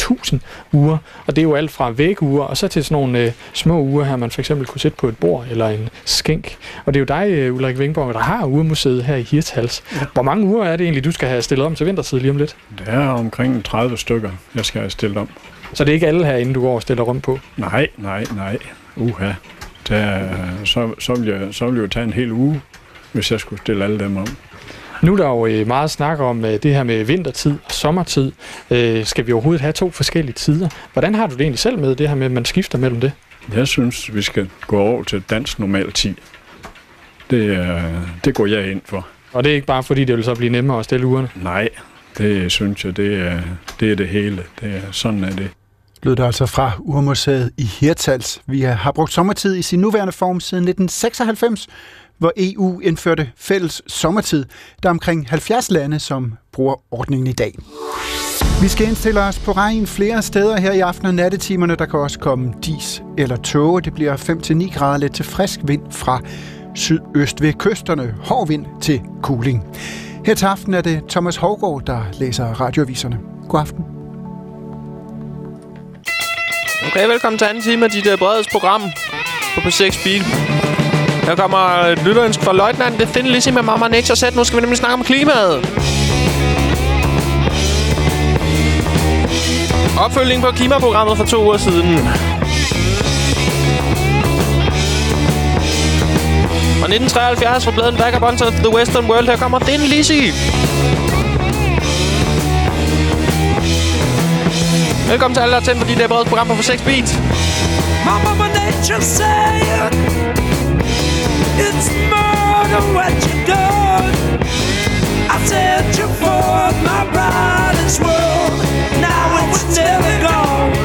1000 ure. Og det er jo alt fra vægure og så til sådan nogle små ure her, man for eksempel kunne sætte på et bord eller en skænk. Og det er jo dig, Ulrik Vingborg, der har uremuseet her i Hirtshals. Ja. Hvor mange uger er det egentlig, du skal have stillet om til vintertid lige om lidt? Det er omkring 30 stykker, jeg skal have stillet om. Så det er ikke alle herinde, du går og stiller rundt på? Nej. Uha. Så vil jeg jo tage en hel uge, hvis jeg skulle stille alle dem om. Nu er der jo meget snak om det her med vintertid og sommertid. Skal vi overhovedet have 2 forskellige tider? Hvordan har du det egentlig selv med det her med, at man skifter mellem det? Jeg synes, vi skal gå over til dansk normal tid. Det går jeg ind for. Og det er ikke bare fordi, det vil så blive nemmere at stille ugerne? Nej, det synes jeg, det er det hele. Sådan er det. Lød det altså fra Urmuseet i Hirtshals. Vi har brugt sommertid i sin nuværende form siden 1996, hvor EU indførte fælles sommertid. Der er omkring 70 lande, som bruger ordningen i dag. Vi skal indstille os på regn flere steder her i aften- og nattetimerne. Der kan også komme dis eller tåge. Det bliver 5-9 grader let til frisk vind fra sydøst ved kysterne. Hård vind til kuling. Her til aften er det Thomas Hougaard, der læser radioaviserne. God aften. Okay, velkommen til anden time af dit Breds program på P6 Beat. Her kommer et lytterønsk fra Løjtnant. Det finder ligesom med Mama Nature Set. Nu skal vi nemlig snakke om klimaet. Opfølgning på klimaprogrammet for 2 uger siden. Fra 1973 fra bladen Vagabonds of the Western World. Her kommer Thin Lizzy. Velkommen til alle, der er tændt på dit Breds program på 6 Beat. Mama Nature said it's murder what you done. I said you fought my brightest world. Now it's never gone.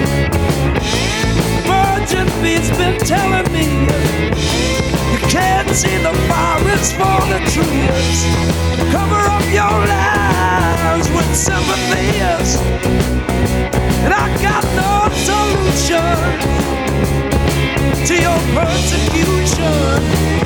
Virgin bees been telling me you can't see the forest for the trees. Cover up your lies with sympathies, and I got no solution to your persecution.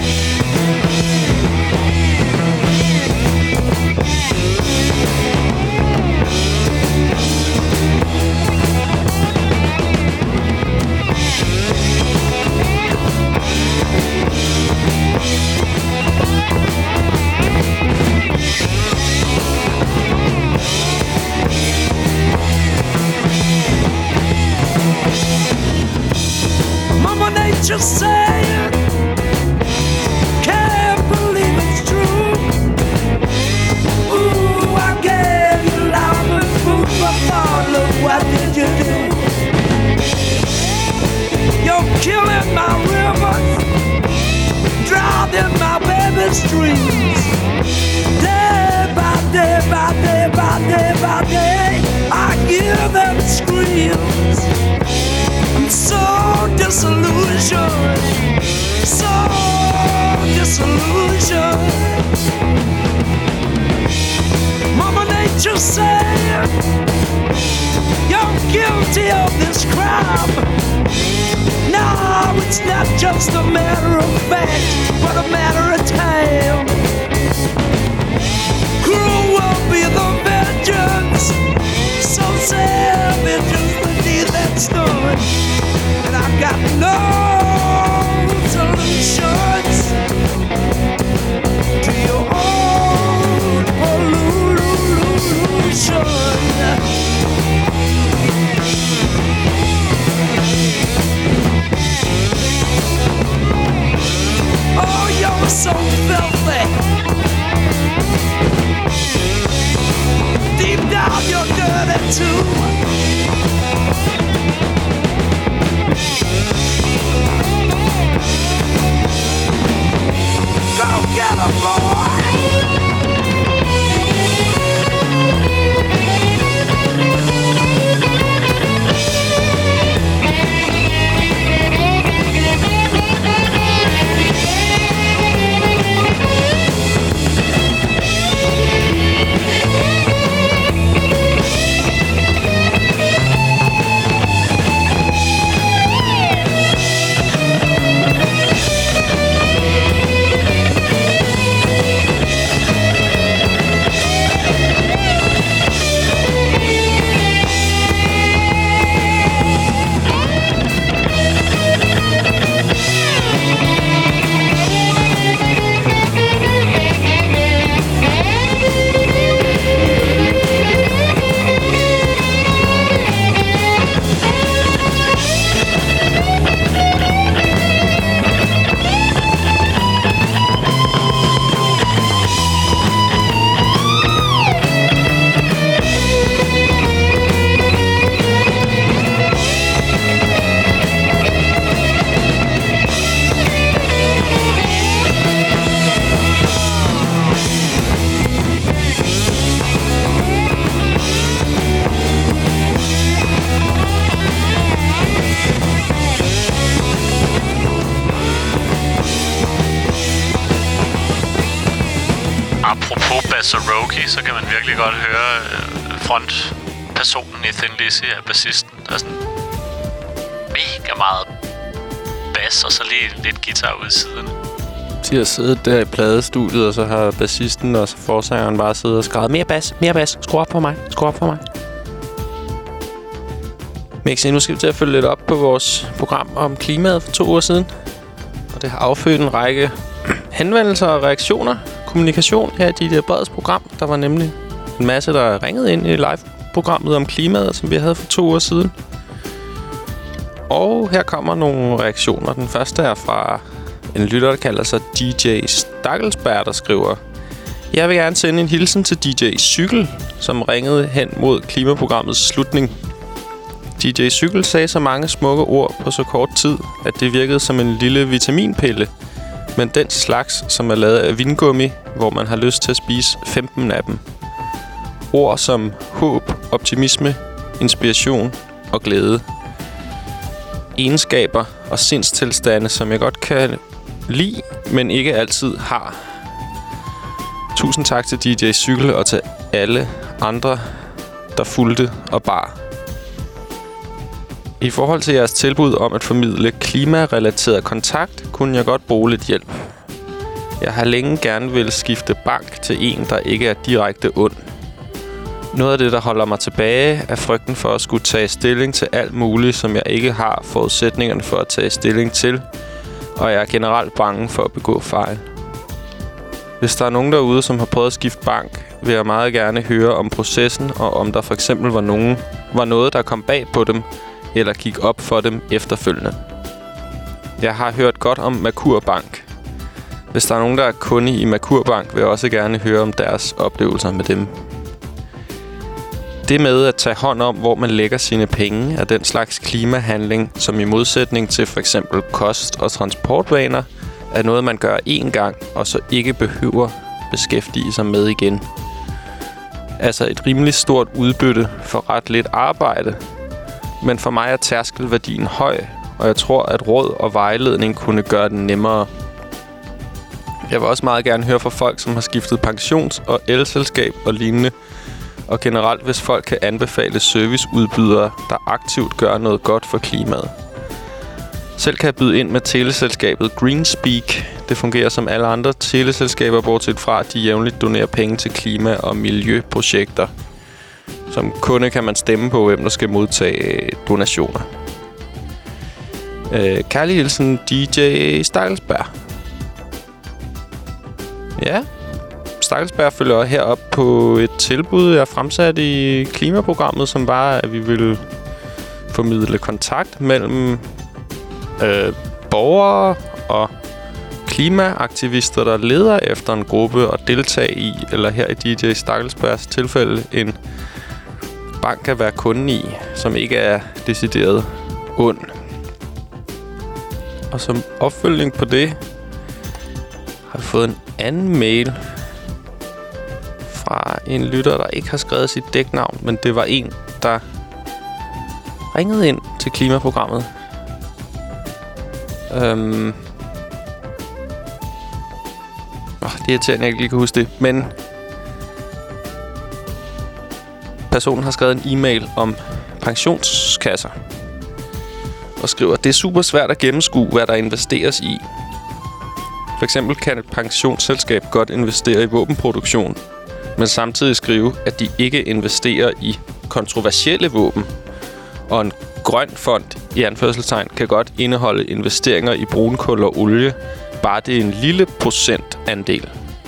Mama Nature said, can't believe it's true. Ooh, I gave you love and food for thought. Look, what did you do? You're killing my rivers, drowning my baby's dreams. Day by day by day by day by day, I hear them screams. I'm so disillusioned, so disillusioned. Mama Nature said, you're guilty of this crime. Now it's not just a matter of fact, but a matter of time. Cruel will be the vengeance, so savage beneath that stone. And I got no solutions to your own pollution. Oh, you're so filthy. Deep down you're dirty too. Go get 'em, boy! Roki, så kan man virkelig godt høre frontpersonen i Thin Lizzy af bassisten. Der er sådan mega meget bass, og så lige lidt guitar ude i siden. De har siddet der i pladestudiet, og så har bassisten og forsangeren bare siddet og skrevet mere bas, skru op for mig. Mixi, nu skal vi til at følge lidt op på vores program om klimaet for 2 uger siden. Og det har affødt en række henvendelser og reaktioner. Kommunikation her i DJ Breds program. Der var nemlig en masse, der ringede ind i live-programmet om klimaet, som vi havde for 2 uger siden. Og her kommer nogle reaktioner. Den første er fra en lytter, der kalder sig DJ Stakkelsberg, der skriver: Jeg vil gerne sende en hilsen til DJ Cykel, som ringede hen mod klimaprogrammets slutning. DJ Cykel sagde så mange smukke ord på så kort tid, at det virkede som en lille vitaminpille. Men den slags, som er lavet af vingummi, hvor man har lyst til at spise 15 af dem. Ord som håb, optimisme, inspiration og glæde. Egenskaber og sindstilstande, som jeg godt kan lide, men ikke altid har. Tusind tak til DJ Cykel og til alle andre, der fulgte og bar. I forhold til jeres tilbud om at formidle klimarelateret kontakt, kunne jeg godt bruge lidt hjælp. Jeg har længe gerne vil skifte bank til en, der ikke er direkte ond. Noget af det, der holder mig tilbage, er frygten for at skulle tage stilling til alt muligt, som jeg ikke har forudsætningerne for at tage stilling til, og jeg er generelt bange for at begå fejl. Hvis der er nogen derude, som har prøvet at skifte bank, vil jeg meget gerne høre om processen, og om der for eksempel var noget, der kom bag på dem, eller gik op for dem efterfølgende. Jeg har hørt godt om Merkur Bank. Hvis der er nogen, der er kunde i Merkur Bank, vil jeg også gerne høre om deres oplevelser med dem. Det med at tage hånd om, hvor man lægger sine penge, er den slags klimahandling, som i modsætning til for eksempel kost- og transportvaner, er noget, man gør én gang, og så ikke behøver beskæftige sig med igen. Altså et rimelig stort udbytte for ret lidt arbejde. Men for mig er tærskelværdien høj, og jeg tror, at råd og vejledning kunne gøre den nemmere. Jeg vil også meget gerne høre fra folk, som har skiftet pensions- og elselskab og lignende. Og generelt, hvis folk kan anbefale serviceudbydere, der aktivt gør noget godt for klimaet. Selv kan jeg byde ind med teleselskabet Greenspeak. Det fungerer som alle andre teleselskaber, bortset fra, at de jævnligt donerer penge til klima- og miljøprojekter. Som kunde kan man stemme på, hvem der skal modtage donationer. Kærlig hilsen, DJ Stakkelsberg. Ja, Stakkelsberg følger herop på et tilbud, jeg fremsat i klimaprogrammet, som var, at vi ville formidle kontakt mellem borgere og klimaaktivister, der leder efter en gruppe og deltage i, eller her i DJ Stakkelsbergs tilfælde, en bank at være kunde i, som ikke er decideret ond. Og som opfølgning på det, har jeg fået en anden mail fra en lytter, der ikke har skrevet sit dæknavn, men det var en, der ringede ind til klimaprogrammet. Det er irriterende, at jeg ikke lige kan huske det, men personen har skrevet en e-mail om pensionskasser og skriver, at det er super svært at gennemskue, hvad der investeres i. For eksempel kan et pensionsselskab godt investere i våbenproduktion, men samtidig skrive, at de ikke investerer i kontroversielle våben. Og en grøn fond, i anførselstegn, kan godt indeholde investeringer i brunkul og olie, bare det er en lille procentandel.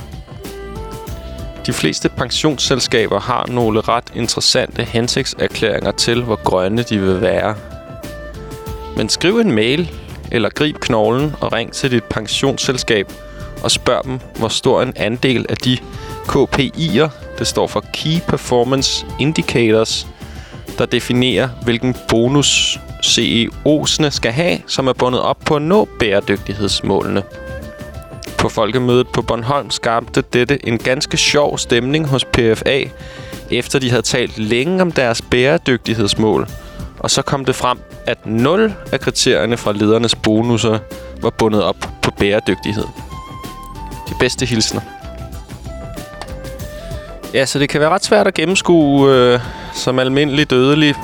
De fleste pensionsselskaber har nogle ret interessante hensigtserklæringer til, hvor grønne de vil være. Men skriv en mail, eller grib knoglen og ring til dit pensionsselskab og spørg dem, hvor stor en andel af de KPI'er, det står for Key Performance Indicators, der definerer, hvilken bonus CEO'sne skal have, som er bundet op på at nå bæredygtighedsmålene. På folkemødet på Bornholm skabte dette en ganske sjov stemning hos PFA, efter de havde talt længe om deres bæredygtighedsmål. Og så kom det frem, at 0 af kriterierne fra ledernes bonusser var bundet op på bæredygtighed. De bedste hilsner. Ja, så det kan være ret svært at gennemskue som almindelig dødelig,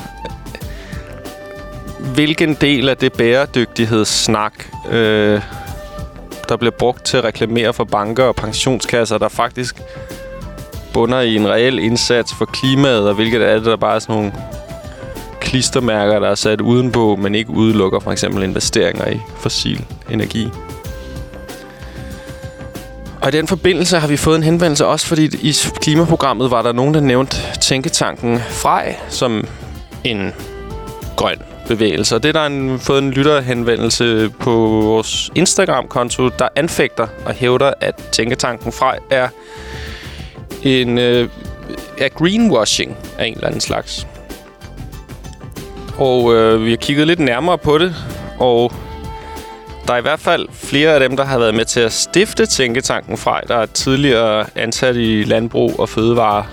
hvilken del af det bæredygtighedssnak, der bliver brugt til at reklamere for banker og pensionskasser, der faktisk bunder i en reel indsats for klimaet, og hvilket er det, der bare er sådan nogle klistermærker, der er sat udenpå, men ikke udelukker for eksempel investeringer i fossil energi. Og i den forbindelse har vi fået en henvendelse også, fordi i klimaprogrammet var der nogen, der nævnte tænketanken Frej som en grøn bevægelse. Og det er der fået en lytterhenvendelse på vores Instagram-konto, der anfægter og hævder, at tænketanken Frej er greenwashing af en eller anden slags. Og vi har kigget lidt nærmere på det, og der er i hvert fald flere af dem, der har været med til at stifte tænketanken Frej, der er tidligere ansat i landbrug og fødevare.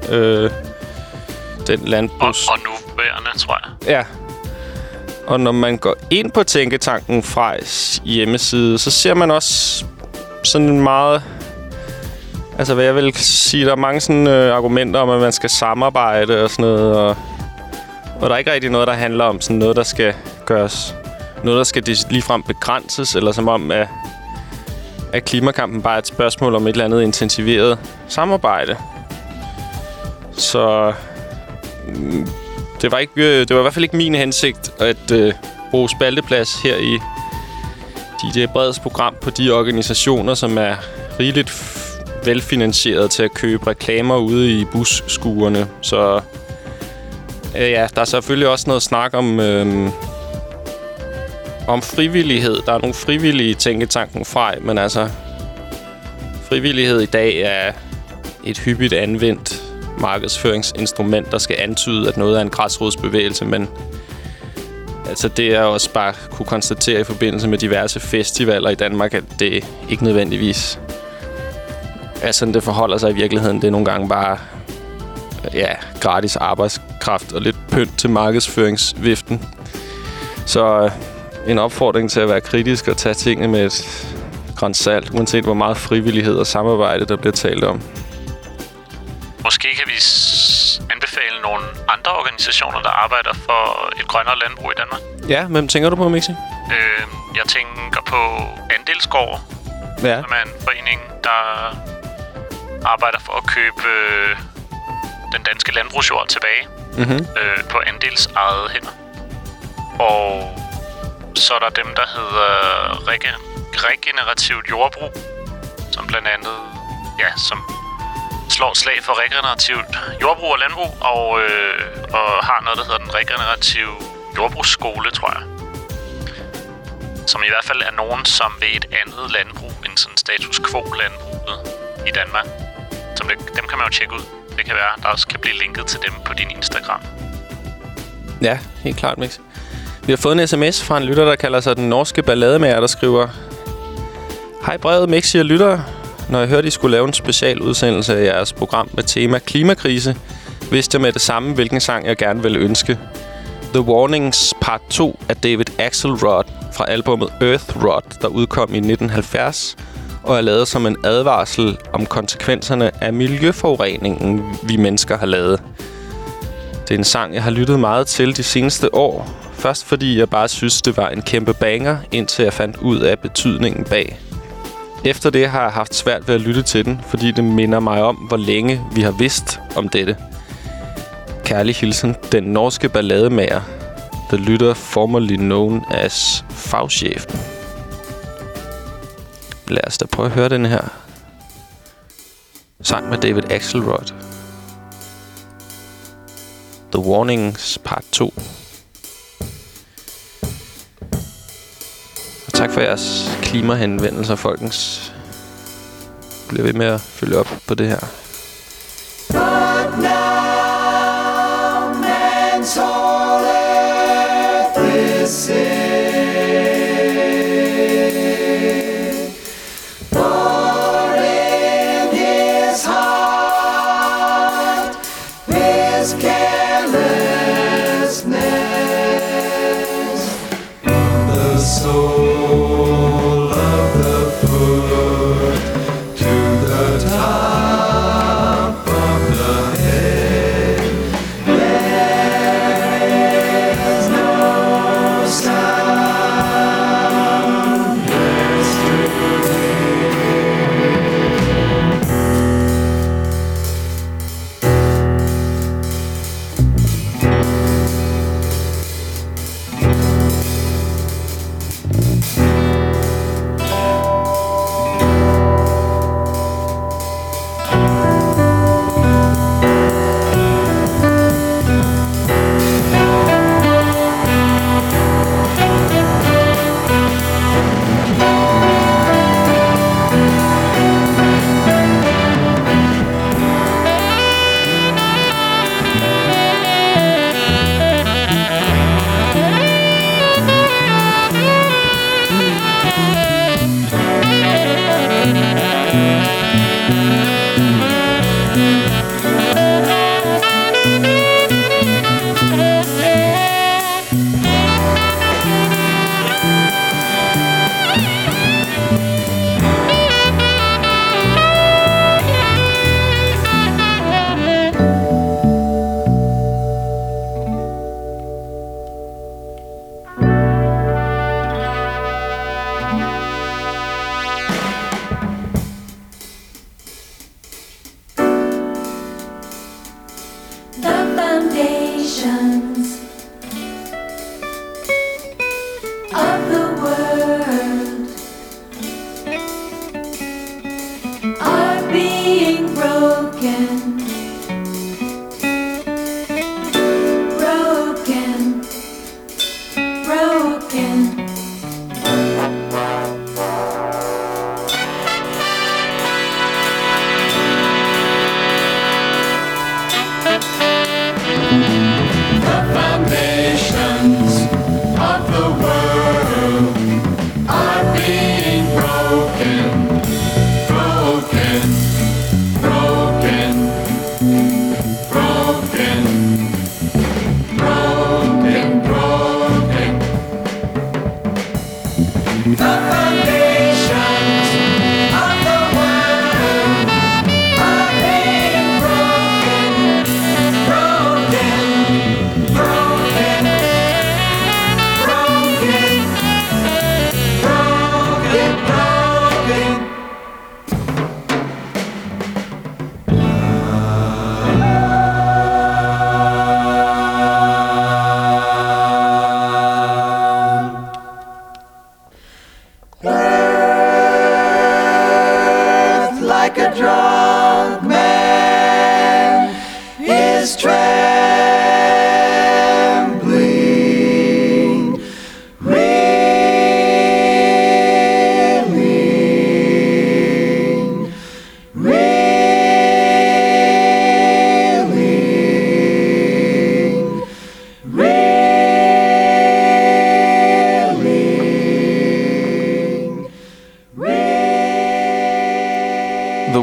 Den landbrugs... Og nuværende, tror jeg. Ja. Og når man går ind på tænketanken Frejs hjemmeside, så ser man også sådan en meget... Altså, hvad jeg vil sige, der er mange sådan argumenter om, at man skal samarbejde og sådan noget, og der er ikke rigtig noget, der handler om sådan noget, der skal gøres... Noget, der skal ligefrem begrænses, eller som om, at klimakampen bare er et spørgsmål om et eller andet intensiveret samarbejde. Så det var i hvert fald ikke min hensigt at bruge spalteplads her i DJ Breds program på de organisationer, som er rigeligt velfinansieret til at købe reklamer ude i busskuerne. Så ja, der er selvfølgelig også noget snak om frivillighed. Der er nogle frivillige tænketanken Frej, men altså frivillighed i dag er et hyppigt anvendt markedsføringsinstrument, der skal antyde, at noget er en græsrodsbevægelse, men altså det er også bare kunne konstatere i forbindelse med diverse festivaler i Danmark, at det ikke nødvendigvis er sådan, det forholder sig i virkeligheden. Det er nogle gange bare gratis arbejdskraft og lidt pynt til markedsføringsviften. Så en opfordring til at være kritisk og tage tingene med et gran salt, uanset hvor meget frivillighed og samarbejde, der bliver talt om. Måske kan vi anbefale nogle andre organisationer, der arbejder for et grønnere landbrug i Danmark. Ja, hvem tænker du på, Mixi? Jeg tænker på Andelsgård, som er en forening, der arbejder for at købe den danske landbrugsjord tilbage på andelsejede hænder. Og så er der dem, der hedder regenerativt jordbrug, som blandt andet som slår slag for regenerativt jordbrug og landbrug, og har noget, der hedder den regenerative jordbrugsskole, tror jeg. Som i hvert fald er nogen, som ved et andet landbrug end sådan status quo-landbruget i Danmark. Dem kan man jo tjekke ud. Det kan være, der også kan blive linket til dem på din Instagram. Ja, helt klart, Mix. Vi har fået en sms fra en lytter, der kalder sig Den Norske Ballademager, der skriver: Hej Brevet, Mixi og lyttere. Når jeg hørte, I skulle lave en specialudsendelse af jeres program med tema klimakrise, vidste jeg med det samme, hvilken sang jeg gerne ville ønske. The Warnings Part 2 af David Axelrod fra albumet Earthrod, der udkom i 1970, og er lavet som en advarsel om konsekvenserne af miljøforureningen, vi mennesker har lavet. Det er en sang, jeg har lyttet meget til de seneste år. Først fordi jeg bare synes, det var en kæmpe banger, indtil jeg fandt ud af betydningen bag. Efter det har jeg haft svært ved at lytte til den, fordi det minder mig om, hvor længe vi har vidst om dette. Kærlig hilsen, Den Norske Ballademager, der lytter formerly known as fagchefen. Lad os da prøve at høre den her sang med David Axelrod. The Warnings Part 2. Og tak for jeres klimahenvendelser, folkens. Bliv ved med at følge op på det her. But now man's whole earth is sick, for in his heart is carelessness, in the sole of the foot to the top.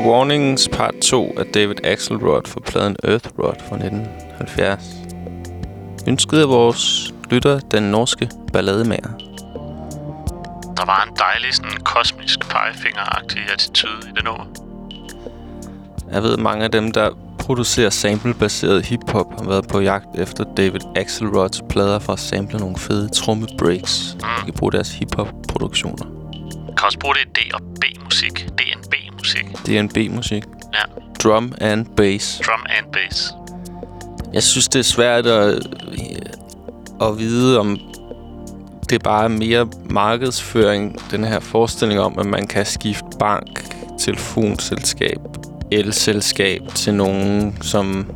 Warnings part 2 af David Axelrod for pladen Earthrod fra 1970. Ønsket af vores lytter, den norske ballademager. Der var en dejlig sådan kosmisk pegefingeragtig attitude i det nummer. Jeg ved, mange af dem, der producerer samplebaseret hiphop, har været på jagt efter David Axelrods plader for at sample nogle fede trommebreaks. De kan bruge deres hiphop-produktioner. Man kan også bruge det i D- og B-musik. DNB-musik. DNB-musik. Ja. Drum and bass. Drum and bass. Jeg synes, det er svært at vide, om det bare er mere markedsføring, den her forestilling om, at man kan skifte bank, telefonselskab, elselskab til nogen, som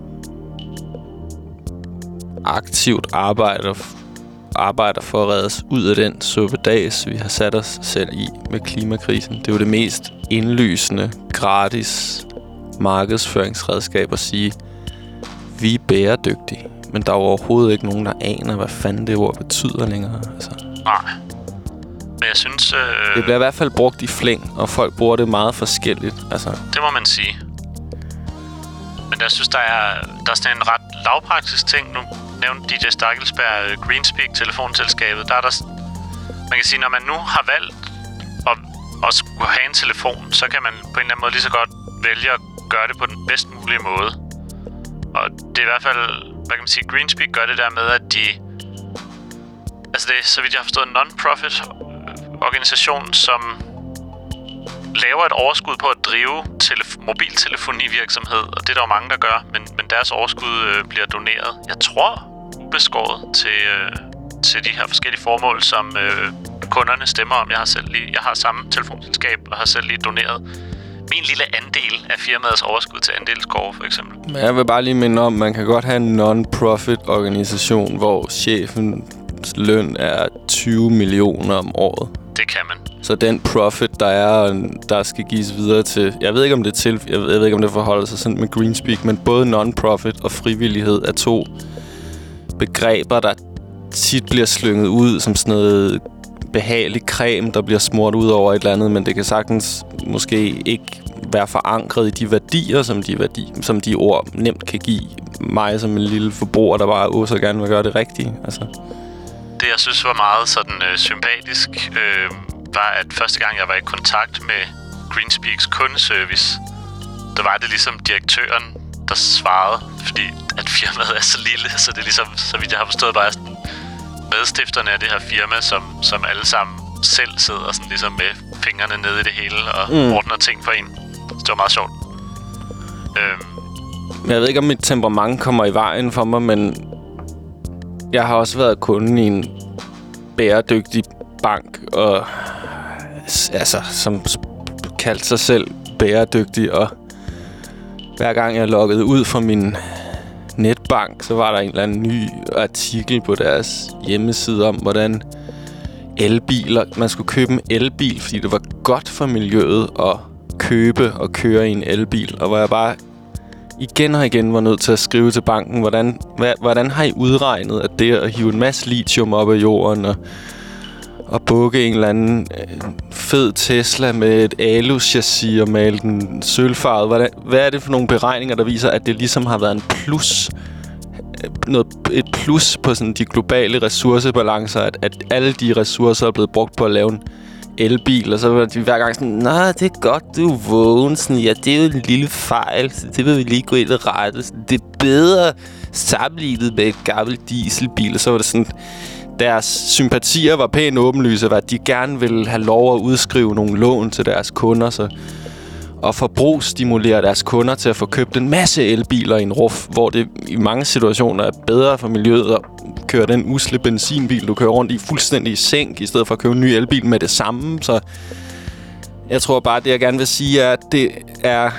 aktivt arbejder for at redde os ud af den suppedas, vi har sat os selv i med klimakrisen. Det er jo det mest indlysende, gratis markedsføringsredskab at sige, vi er bæredygtige. Men der er overhovedet ikke nogen, der aner, hvad fanden det ord betyder længere. Altså. Nej. Men jeg synes... Det bliver i hvert fald brugt i flæng, og folk bruger det meget forskelligt. Altså. Det må man sige. Men jeg synes, der er sådan en ret lavpraktisk ting. Nu nævnte DJ Stakkelsberg Greenspeak, telefonselskabet. Der er der... Man kan sige, når man nu har valgt at skulle have en telefon, så kan man på en eller anden måde lige så godt vælge at gøre det på den bedst mulige måde. Og det er i hvert fald... Hvad kan man sige? Greenspeak gør det der med, at de... Altså det er, så vidt jeg har forstået, en non-profit organisation, som laver et overskud på at drive mobiltelefonivirksomhed. Og det er der jo mange, der gør. Men deres overskud bliver doneret. Jeg tror ubeskåret til de her forskellige formål, som kunderne stemmer om. Jeg har samme telefonselskab og har selv lige doneret min lille andel af firmaets overskud til andelsgårde, for eksempel. Men jeg vil bare lige minde om, man kan godt have en non-profit organisation, hvor chefens løn er 20 millioner om året. Det kan man. Så den profit, der skal gives videre til... Jeg ved ikke, om det forholder sig sådan med Greenspeak, men både non-profit og frivillighed er to begreber, der tit bliver slynget ud som sådan noget behagelig creme, der bliver smurt ud over et eller andet, men det kan sagtens måske ikke være forankret i de værdier, som de ord nemt kan give mig som en lille forbruger, der bare så gerne vil gøre det rigtige. Altså. Det, jeg synes var meget sådan sympatisk, var, at første gang, jeg var i kontakt med Greenspeaks kundeservice, der var det ligesom direktøren, der svarede, fordi at firmaet er så lille, så det er ligesom, så vidt jeg har forstået, bare sådan medstifterne af det her firma, som alle sammen selv sidder sådan ligesom med fingrene nede i det hele og ordner ting for en. Så det var meget sjovt. Jeg ved ikke, om mit temperament kommer i vejen for mig, men jeg har også været kunde i en bæredygtig bank, og altså, som kaldte sig selv bæredygtig, og hver gang jeg loggede ud fra min netbank, så var der en eller anden ny artikel på deres hjemmeside om, hvordan elbiler... Man skulle købe en elbil, fordi det var godt for miljøet at købe og køre i en elbil. Og hvor jeg bare igen og igen var nødt til at skrive til banken, hvordan har I udregnet, at det at hive en masse lithium op af jorden og bukke en eller anden fed Tesla med et alu-chassis og male den sølvfarvet. Hvad er det for nogle beregninger, der viser, at det ligesom har været et plus på sådan de globale ressourcebalancer, at alle de ressourcer er blevet brugt på at lave en elbil, og så var de hver gang sådan, nej, det er godt, du er vågen. Sådan, ja, det er jo en lille fejl, så det vil vi lige gå ind og rette. Sådan, det er bedre sammenlignet med et gammelt dieselbil, og så var det sådan... Deres sympatier var pænt åbenlyse, at de gerne ville have lov at udskrive nogle lån til deres kunder, og forbrugsstimulere deres kunder til at få købt en masse elbiler i en ruf, hvor det i mange situationer er bedre for miljøet at køre den usle benzinbil, du kører rundt i fuldstændig i sænk, i stedet for at købe en ny elbil med det samme. Så jeg tror bare, det jeg gerne vil sige er, at det er...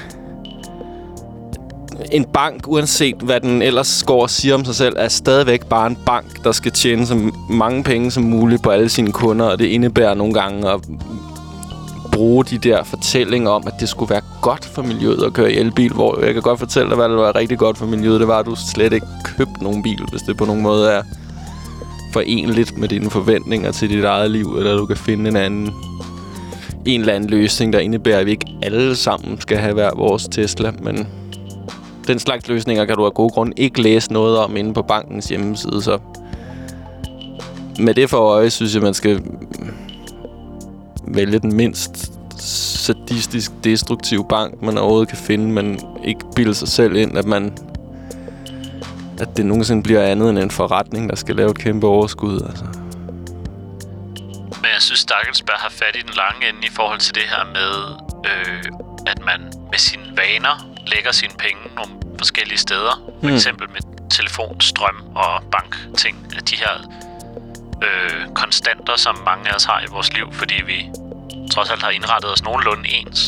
En bank, uanset hvad den ellers går og siger om sig selv, er stadigvæk bare en bank, der skal tjene så mange penge som muligt på alle sine kunder, og det indebærer nogle gange at bruge de der fortællinger om, at det skulle være godt for miljøet at køre i elbil, hvor jeg kan godt fortælle dig, hvad der var rigtig godt for miljøet. Det var, at du slet ikke købte nogen bil, hvis det på nogen måde er forenligt med dine forventninger til dit eget liv, eller du kan finde en anden en eller anden løsning, der indebærer, at vi ikke alle sammen skal have hver vores Tesla, men den slags løsninger kan du af gode grunde ikke læse noget om inde på bankens hjemmeside, så med det for øje, synes jeg, man skal vælge den mindst sadistisk destruktive bank, man overhovedet kan finde, men ikke bilde sig selv ind, at det nogensinde bliver andet end en forretning, der skal lave et kæmpe overskud, altså. Men jeg synes, Stakkelsberg har fat i den lange ende i forhold til det her med, at man med sine vaner lægger sine penge nogle forskellige steder. For eksempel med telefon, strøm og bankting. De her konstanter, som mange af os har i vores liv, fordi vi trods alt har indrettet os nogenlunde ens.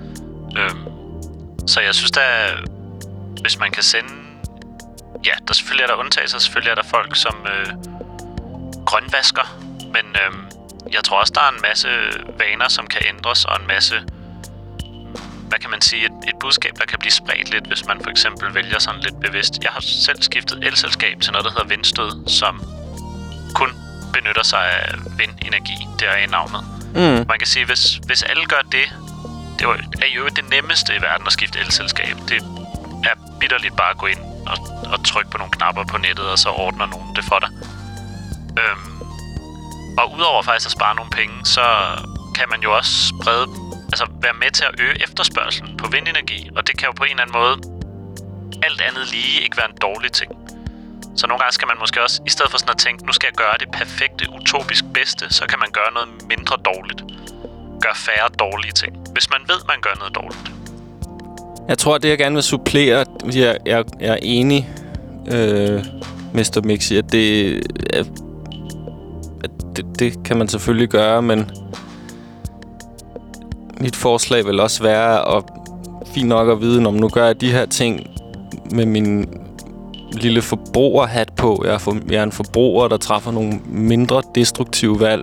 Så jeg synes, hvis man kan sende... Ja, der selvfølgelig er der undtagelser. Selvfølgelig er der folk, som grønvasker. Men jeg tror også, der er en masse vaner, som kan ændres, og en masse... Hvad kan man sige? Et budskab, der kan blive spredt lidt, hvis man for eksempel vælger sådan lidt bevidst. Jeg har selv skiftet elselskab til noget, der hedder Vindstød, som kun benytter sig af vindenergi. Det er i navnet. Man kan sige, hvis alle gør det, det er jo det nemmeste i verden at skifte elselskab. Det er bitterligt bare at gå ind og trykke på nogle knapper på nettet, og så ordner nogen det for dig. Og udover faktisk at spare nogle penge, så kan man jo også være med til at øge efterspørgselen på vindenergi. Og det kan jo på en eller anden måde alt andet lige ikke være en dårlig ting. Så nogle gange skal man måske også, i stedet for sådan at tænke, nu skal jeg gøre det perfekte, utopisk bedste, så kan man gøre noget mindre dårligt. Gøre færre dårlige ting. Hvis man ved, man gør noget dårligt. Jeg tror, det jeg gerne vil supplere, jeg er enig, Mr. Mixi, at det kan man selvfølgelig gøre, men mit forslag vil også være, og fint nok at vide, om nu gør jeg de her ting med min lille forbrugerhat på. Jeg er en forbruger, der træffer nogle mindre destruktive valg.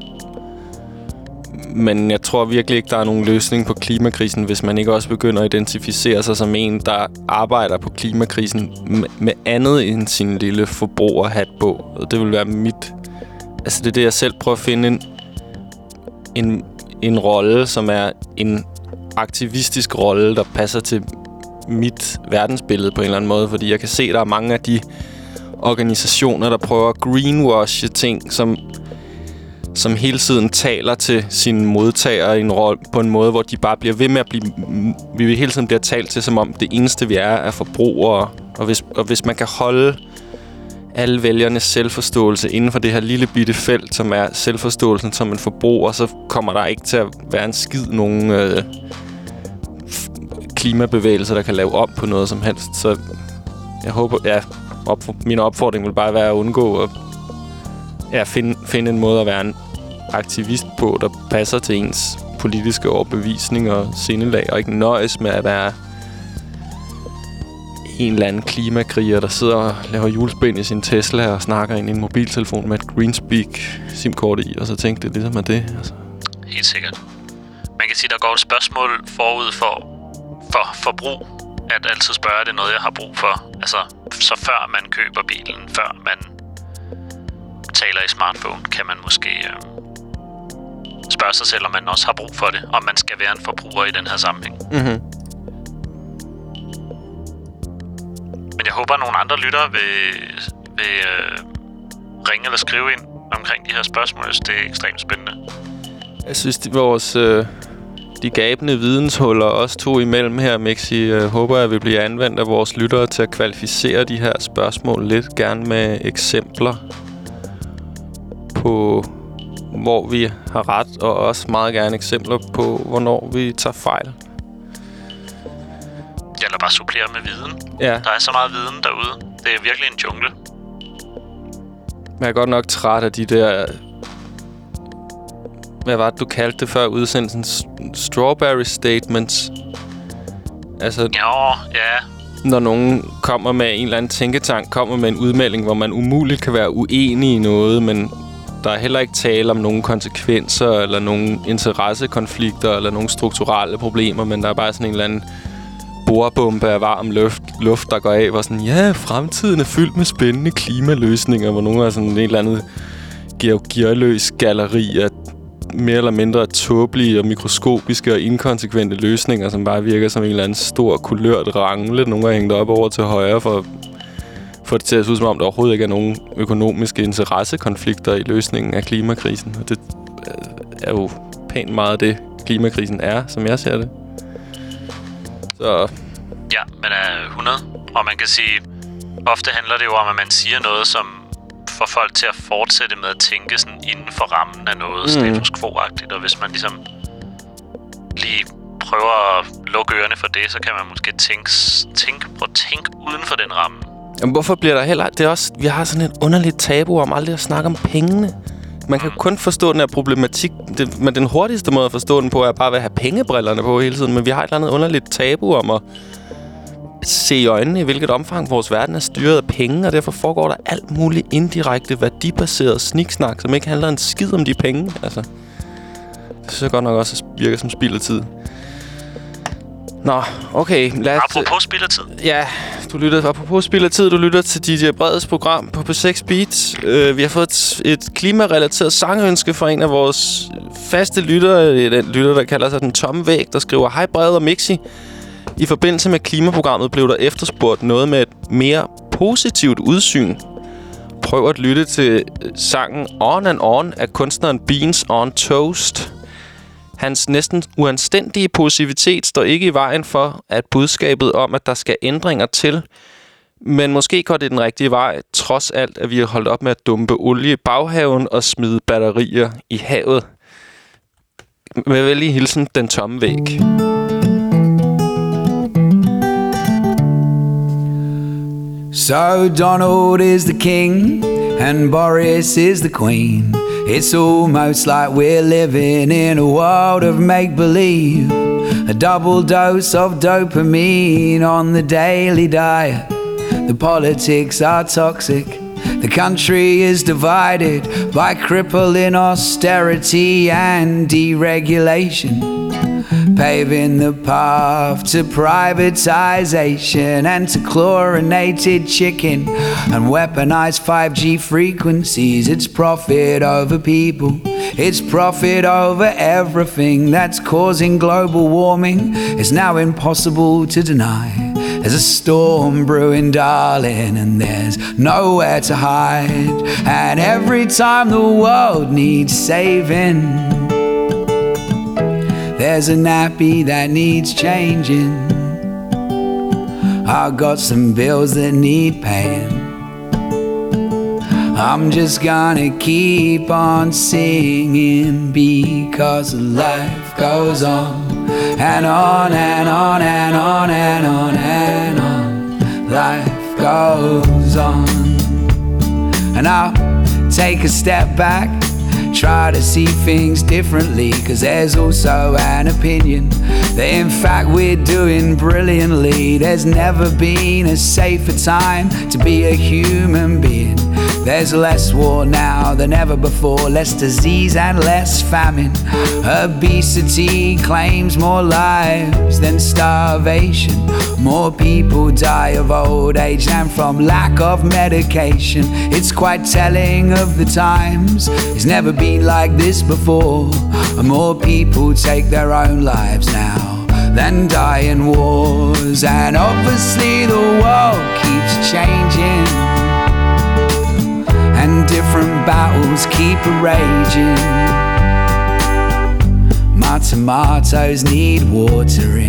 Men jeg tror virkelig ikke, der er nogen løsning på klimakrisen, hvis man ikke også begynder at identificere sig som en, der arbejder på klimakrisen med andet end sin lille forbrugerhat på. Og det vil være mit... Altså det er det, jeg selv prøver at finde en rolle, som er en aktivistisk rolle, der passer til mit verdensbillede på en eller anden måde. Fordi jeg kan se, at der er mange af de organisationer, der prøver at greenwashe ting, som hele tiden taler til sine modtagere i en rolle, på en måde, hvor de bare bliver ved med at blive... Vi vil hele tiden blive talt til, som om det eneste, vi er forbrugere. Og hvis man kan holde alle vælgernes selvforståelse inden for det her lille bitte felt, som er selvforståelsen som en forbruger, så kommer der ikke til at være en skid nogen klimabevægelser, der kan lave om på noget som helst. Så jeg håber... min opfordring vil bare være at undgå at finde en måde at være en aktivist på, der passer til ens politiske overbevisning og sindelag, og ikke nøjes med at være en eller anden klimakriger, der sidder og laver julespind i sin Tesla og snakker ind i en mobiltelefon med et Greenspeak SIM-kort i, og så tænkte det ligesom er det. Altså. Helt sikkert. Man kan sige, der går et spørgsmål forud for forbrug, at altid spørge, er det noget, jeg har brug for? Altså, så før man køber bilen, før man taler i smartphone, kan man måske spørge sig selv, om man også har brug for det, om man skal være en forbruger i den her sammenhæng. Mm-hmm. Men jeg håber, at nogle andre lyttere vil ringe eller skrive ind omkring de her spørgsmål. Det er ekstremt spændende. Jeg synes, det vores... De gabende videnshuller også tog imellem her, Mixi. Håber jeg vil blive anvendt af vores lyttere til at kvalificere de her spørgsmål lidt. Gerne med eksempler på, hvor vi har ret, og også meget gerne eksempler på, hvornår vi tager fejl. Eller bare supplere med viden. Ja. Der er så meget viden derude. Det er virkelig en jungle. Jeg er godt nok træt af de der... Hvad var det, du kaldte det før udsendelsen? Strawberry statements. Altså... Ja. Når nogen kommer med en eller anden tænketank, kommer med en udmelding, hvor man umuligt kan være uenig i noget, men der er heller ikke tale om nogen konsekvenser, eller nogen interessekonflikter, eller nogen strukturelle problemer, men der er bare sådan en eller anden borebombe af varm luft, der går af, hvor sådan, ja, fremtiden er fyldt med spændende klimaløsninger, hvor nogen er sådan en eller anden gearløs galleri af mere eller mindre tåbelige og mikroskopiske og inkonsekvente løsninger, som bare virker som en eller anden stor kulørt rangle, nogle er hængt op over til højre for det til at se ud som om, der overhovedet ikke er nogen økonomiske interessekonflikter i løsningen af klimakrisen. Og det er jo pænt meget det, klimakrisen er, som jeg ser det. Så... Ja, men 100. Og man kan sige, ofte handler det jo om, at man siger noget, som får folk til at fortsætte med at tænke sådan inden for rammen af noget status quo-agtigt. Og hvis man ligesom lige prøver at lukke ørerne for det, så kan man måske tænke uden for den ramme. Jamen, hvorfor bliver der heller... Det er også... Vi har sådan et underligt tabu om aldrig at snakke om pengene. Man kan kun forstå den her problematik, men den hurtigste måde at forstå den på, er bare at have pengebrillerne på hele tiden. Men vi har et eller andet underligt tabu om at se i øjnene, i hvilket omfang vores verden er styret af penge, og derfor foregår der alt muligt indirekte, værdibaseret sniksnak, som ikke handler en skid om de penge. Altså, det synes jeg godt nok også virker som spild af tid. Nå, okay. Apropos spild af tid. Ja, apropos spild af tid, du lytter til DJ Breds program på P6 Beat. Vi har fået et klimarelateret sangønske fra en af vores faste lyttere, den lytter, der kalder sig Den Tomme Væg, der skriver: Hej Bred og Mixi. I forbindelse med klimaprogrammet blev der efterspurgt noget med et mere positivt udsyn. Prøv at lytte til sangen On and On af kunstneren Beans on Toast. Hans næsten uanstændige positivitet står ikke i vejen for, at budskabet om, at der skal ændringer til. Men måske går det den rigtige vej, trods alt, at vi har holdt op med at dumpe olie i baghaven og smide batterier i havet. Med venlig hilsen, Den Tomme Væg. So Donald is the king and Boris is the queen. It's almost like we're living in a world of make-believe. A double dose of dopamine on the daily diet. The politics are toxic. The country is divided by crippling austerity and deregulation, paving the path to privatization and to chlorinated chicken and weaponized 5G frequencies. It's profit over people. It's profit over everything that's causing global warming. It's now impossible to deny. There's a storm brewing, darling, and there's nowhere to hide. And every time the world needs saving, there's a nappy that needs changing. I got some bills that need paying. I'm just gonna keep on singing because life goes on and on and on and on and on and on. Life goes on. And I'll take a step back, try to see things differently, cause there's also an opinion that in fact we're doing brilliantly. There's never been a safer time to be a human being. There's less war now than ever before, less disease and less famine. Obesity claims more lives than starvation. More people die of old age than from lack of medication. It's quite telling of the times. It's never been like this before. More people take their own lives now than die in wars. And obviously the world keeps changing, and different battles keep raging. My tomatoes need watering.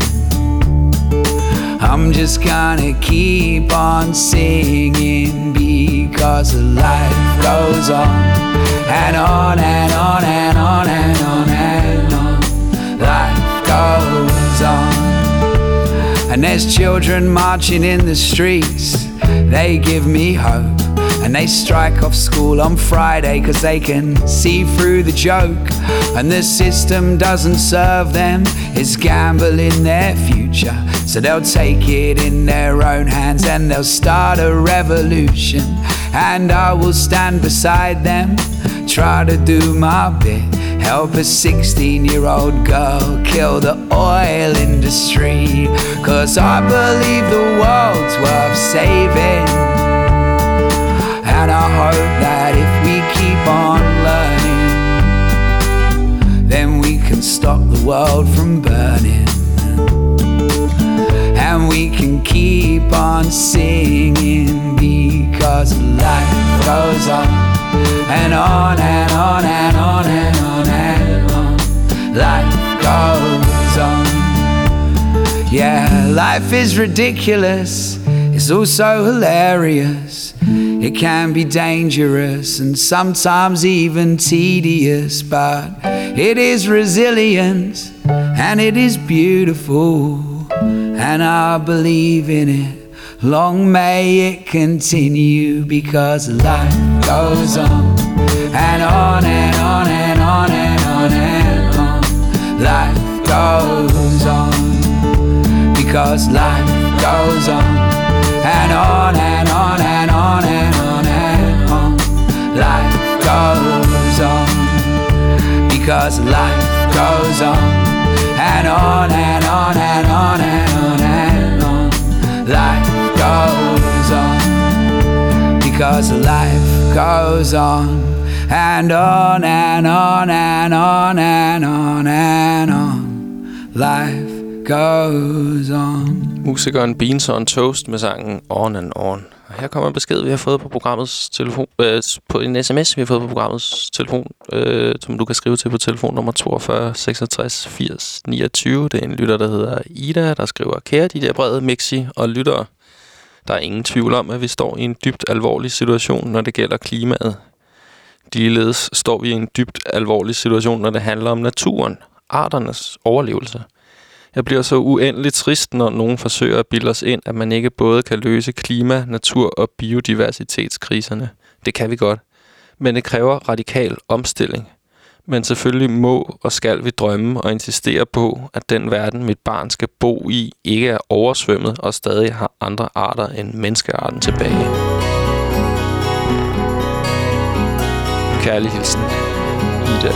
I'm just gonna keep on singing because life goes on and on and on and on and on and on. Life goes on. And there's children marching in the streets. They give me hope. And they strike off school on Friday cause they can see through the joke. And the system doesn't serve them, it's gambling their future. So they'll take it in their own hands and they'll start a revolution. And I will stand beside them, try to do my bit. Help a 16-year-old girl kill the oil industry. Cause I believe the world's worth saving. And I hope that if we keep on learning, goes on and on and on and on and on and on. Life goes on. Yeah, life is ridiculous. It's also hilarious. It can be dangerous and sometimes even tedious, but it is resilient and it is beautiful, and I believe in it. Long may it continue, because life goes on and on and on and on and on and on. Life goes on, because life goes on and on and on and on and on and on. Life goes on, because life goes on and on and on and on and on and on. Life goes on, because life goes on and on and on and on and on and on. Life goes on. Musikeren Beans on Toast med sangen On and On. Og her kommer en besked, vi har fået på programmets telefon, på en sms, vi har fået på programmets telefon, som du kan skrive til på telefon nummer 42 66 80 29. Det er en lytter, der hedder Ida, der skriver: Kære de der brede Mixi og lyttere, der er ingen tvivl om, at vi står i en dybt alvorlig situation, når det gælder klimaet. Ligeledes står vi i en dybt alvorlig situation, når det handler om naturen, arternes overlevelse. Jeg bliver så uendeligt trist, når nogen forsøger at bilde os ind, at man ikke både kan løse klima-, natur- og biodiversitetskriserne. Det kan vi godt. Men det kræver radikal omstilling. Men selvfølgelig må og skal vi drømme og insistere på, at den verden, mit barn skal bo i, ikke er oversvømmet og stadig har andre arter end menneskearten tilbage. Kærlig hilsen, Ida.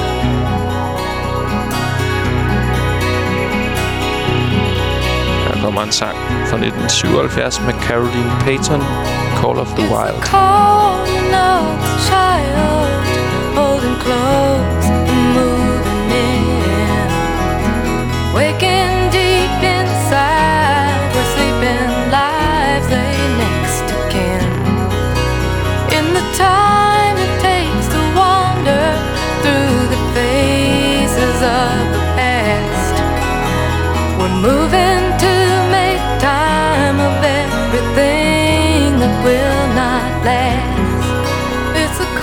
Her kommer en sang fra 1977 med Caroline Payton, Call of the Wild. Calling out the child, holding close and moving in, waking deep inside where sleeping lives lay next to kin. In the time it takes to wander through the phases of the past, we're moving to make time of everything that will not last. It's a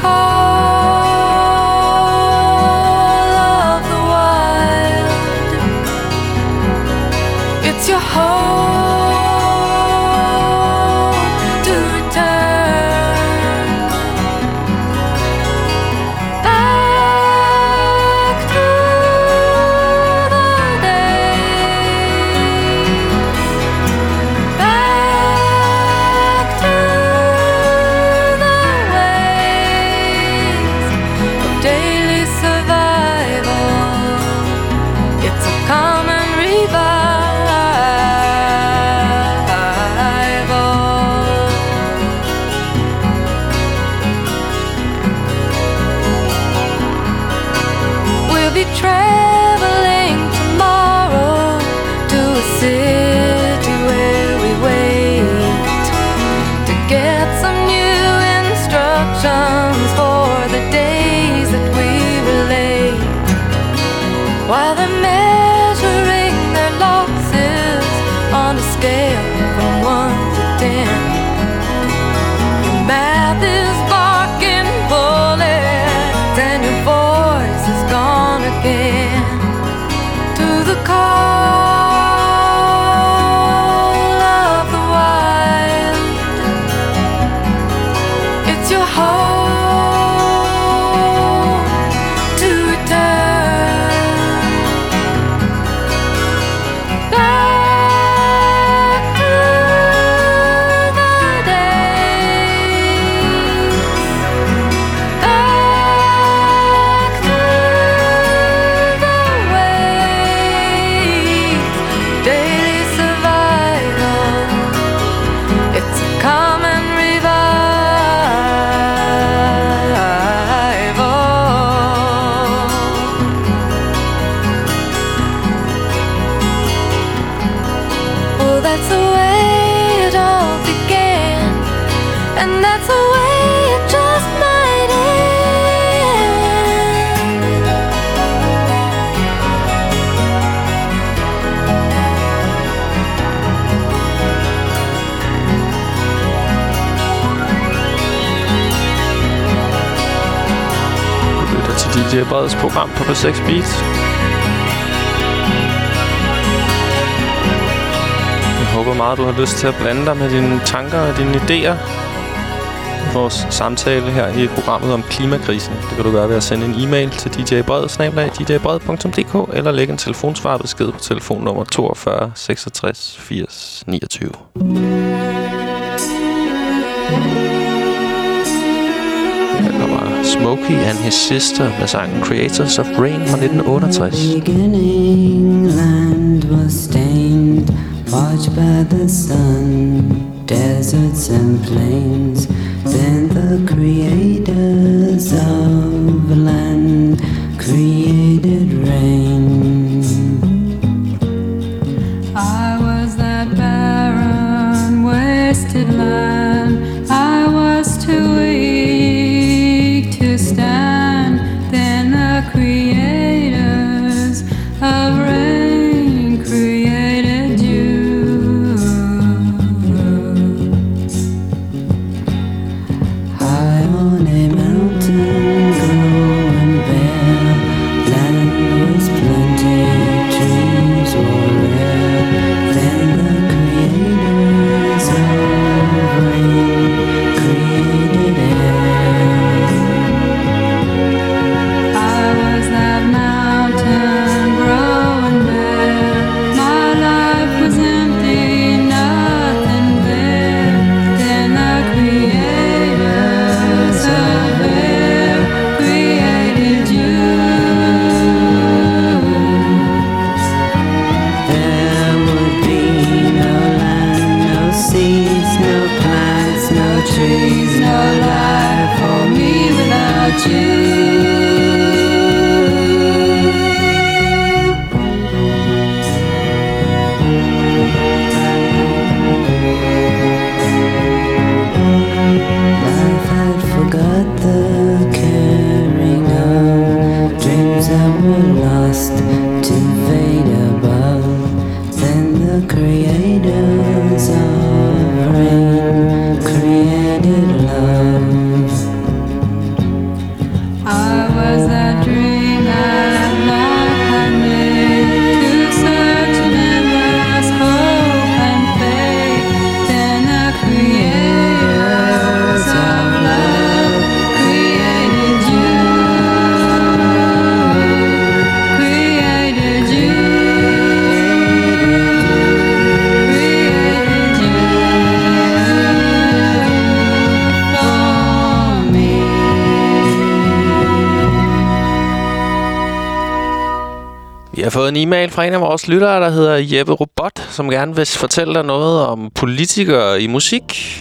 call of the wild. It's your hope to return back through the days, back through the ways of daily survival. It's a common revival. We'll be traveling tomorrow to a city where we wait to get some new instructions for the days that we relate. While they're measuring their losses on a scale from 1 to 10, your math is barking bullets and your voice is gone again. DJ Breds program på P6 Beat. Jeg håber meget, du har lyst til at blande dig med dine tanker og dine idéer. Vores samtale her i programmet om klimakrisen. Det kan du gøre ved at sende en e-mail til djbred@djbred.dk eller lægge en telefonsvarbesked på telefonnummer 42 66 80 29. Her kommer Smokey and his sister med sangen Creators of Rain fra 1968. Beginning land was stained, watched by the sun, deserts and plains. Then the creators of land created rain. I was that barren, wasted land. I was too weak to stand. Then the creators of rain created you. High on a mountain, growing bare, land was plenty, trees were rare. Then the creators of rain created air. I was that mountain growing bare. My life was empty, nothing there. Then the creators of air created you. There would be no land, no seas, no plants, no trees, No life for me without you. life had forgot the carrying on, dreams that were lost to fade above. Then the creators of rain created love. I was that dream that life had made, to search in endless hope and faith. Then the creators of love created you. Created you. Created you for me. Vi har fået en e-mail fra en af vores lyttere, der hedder Jeppe Robot, som gerne vil fortælle dig noget om politikere i musik.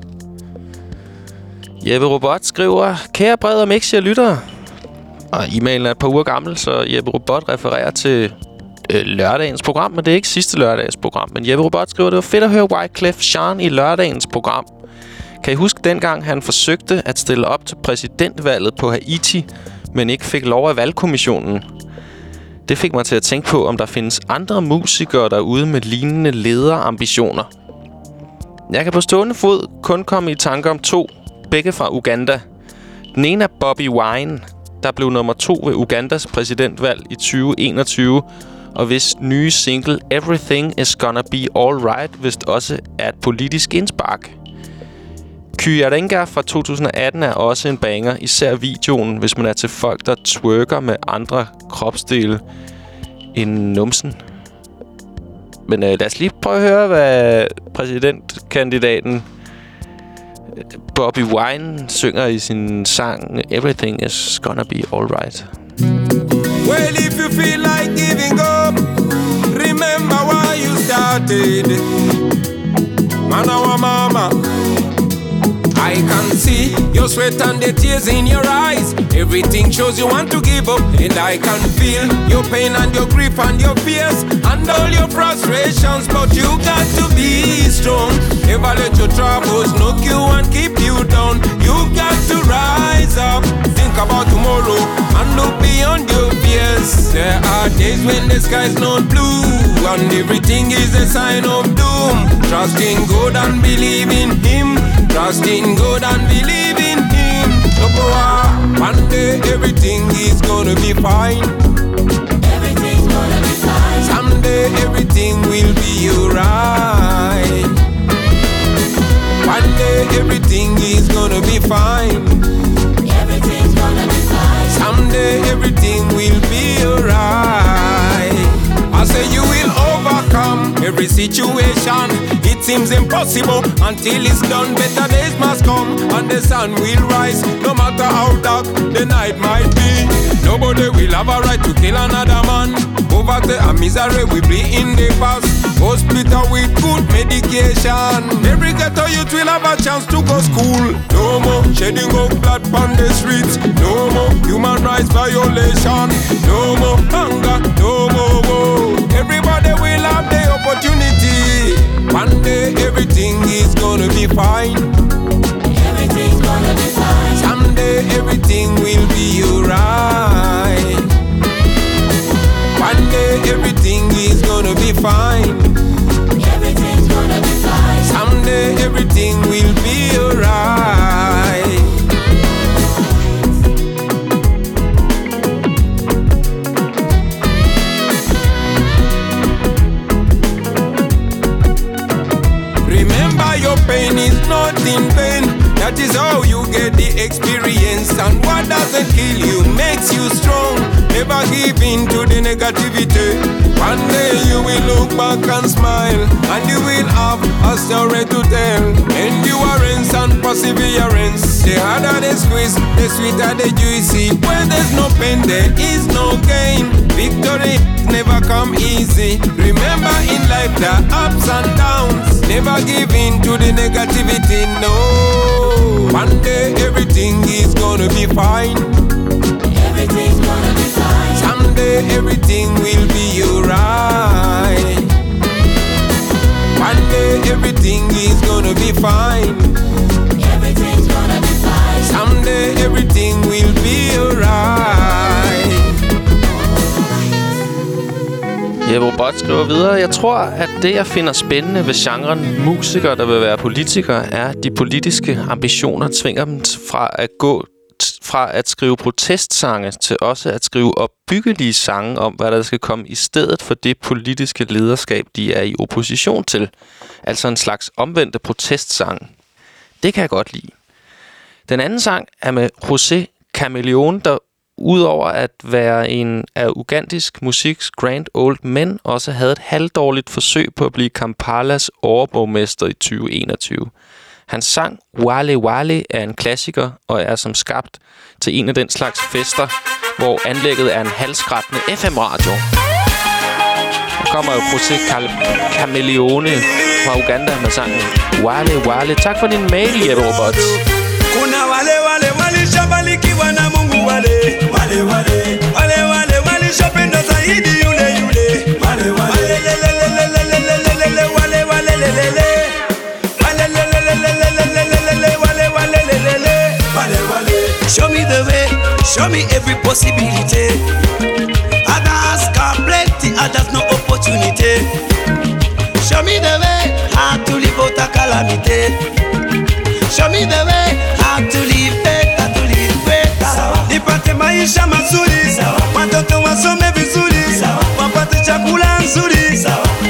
Jeppe Robot skriver: Kære Bred og Mixi og lyttere. Og e-mailen er et par uger gammel, så Jeppe Robot refererer til lørdagens program, men det er ikke sidste lørdagens program. Men Jeppe Robot skriver: Det var fedt at høre Wyclef Jean i lørdagens program. Kan I huske dengang, han forsøgte at stille op til præsidentvalget på Haiti, men ikke fik lov af valgkommissionen? Det fik mig til at tænke på, om der findes andre musikere derude med lignende lederambitioner. Jeg kan på stående fod kun komme i tanke om to, begge fra Uganda. Den ene er Bobby Wine, der blev nummer 2 ved Ugandas præsidentvalg i 2021, og hvis nye single Everything Is Gonna Be Alright vist også er et politisk indspark. Kyarenga fra 2018 er også en banger, især videoen, hvis man er til folk, der twerker med andre kropsdele end numsen. Men lad os lige prøve at høre, hvad præsidentkandidaten Bobby Wine synger i sin sang Everything Is Gonna Be Alright. Well, if you feel like giving up, remember why you started. Man, our mama, I can see your sweat and the tears in your eyes. Everything shows you want to give up, and I can feel your pain and your grief and your fears and all your frustrations. But you got to be strong. Never let your troubles knock you and keep you down. You got to rise up. Think about tomorrow and look beyond your fears. There are days when the sky's not blue and everything is a sign of doom. Trust in God and believe in Him. Trust in God and believe in Him. One day everything is gonna every situation. It seems impossible until it's done. Better days must come and the sun will rise. No matter how dark the night might be, nobody will have a right to kill another man. Poverty and misery will be in the past. Hospital with good medication. Every ghetto youth will have a chance to go school. No more shedding of blood on the streets. No more human rights violation. No more hunger, no more war. Everybody will have the opportunity. One day everything is gonna be fine. Everything's gonna be fine. Someday everything will be alright. One day everything is gonna be fine. Everything's gonna be fine. Someday everything will be alright. Remember your pain is not in vain. That is how you get the experience. And what doesn't kill you makes you strong. Never give in to the negativity. One day you will look back and smile, and you will have a story to tell. Endurance and perseverance, the harder the squeeze, the sweeter the juicy. Where there's no pain, there is no gain. Victory never come easy. Remember in life the ups and downs. Never give in to the negativity, no. One day everything is gonna be fine. Everything's gonna be fine. Someday everything will be alright. One day everything is gonna be fine. Everything's gonna be fine. Someday everything will be alright. Jeppe Robot skriver videre. Jeg tror, at det, jeg finder spændende ved genren musikere, der vil være politikere, er, at de politiske ambitioner tvinger dem fra at skrive protestsange til også at skrive opbyggelige sange om, hvad der skal komme i stedet for det politiske lederskab, de er i opposition til. Altså en slags omvendte protestsang. Det kan jeg godt lide. Den anden sang er med José Chameleone, der udover at være en af ugandisk musiks grand old men, også havde et halvdårligt forsøg på at blive Kampalas overborgmester i 2021. Hans sang Wale Wale er en klassiker og er som skabt til en af den slags fester, hvor anlægget er en halvskrattende FM-radio. Der kommer jo José Chameleone fra Uganda med sangen Wale Wale. Tak for din mail, Jeppe Robot. Kuna wale wale wale shabalikiwa na Mungu wale wale wale wale wale wale shopenda zaidi yule yule wale wale le le le le le le le le le wale wale le le le wale le le le le le le le le le wale wale le le le wale wale. Show me the way, show me every possibility. Others got plenty, others no opportunity. Show me the way how to live out a calamity. Show me the way how to live better, to live better. Nipate maisha mazuri, watoto wasome vizuri, wapate chakula nzuri.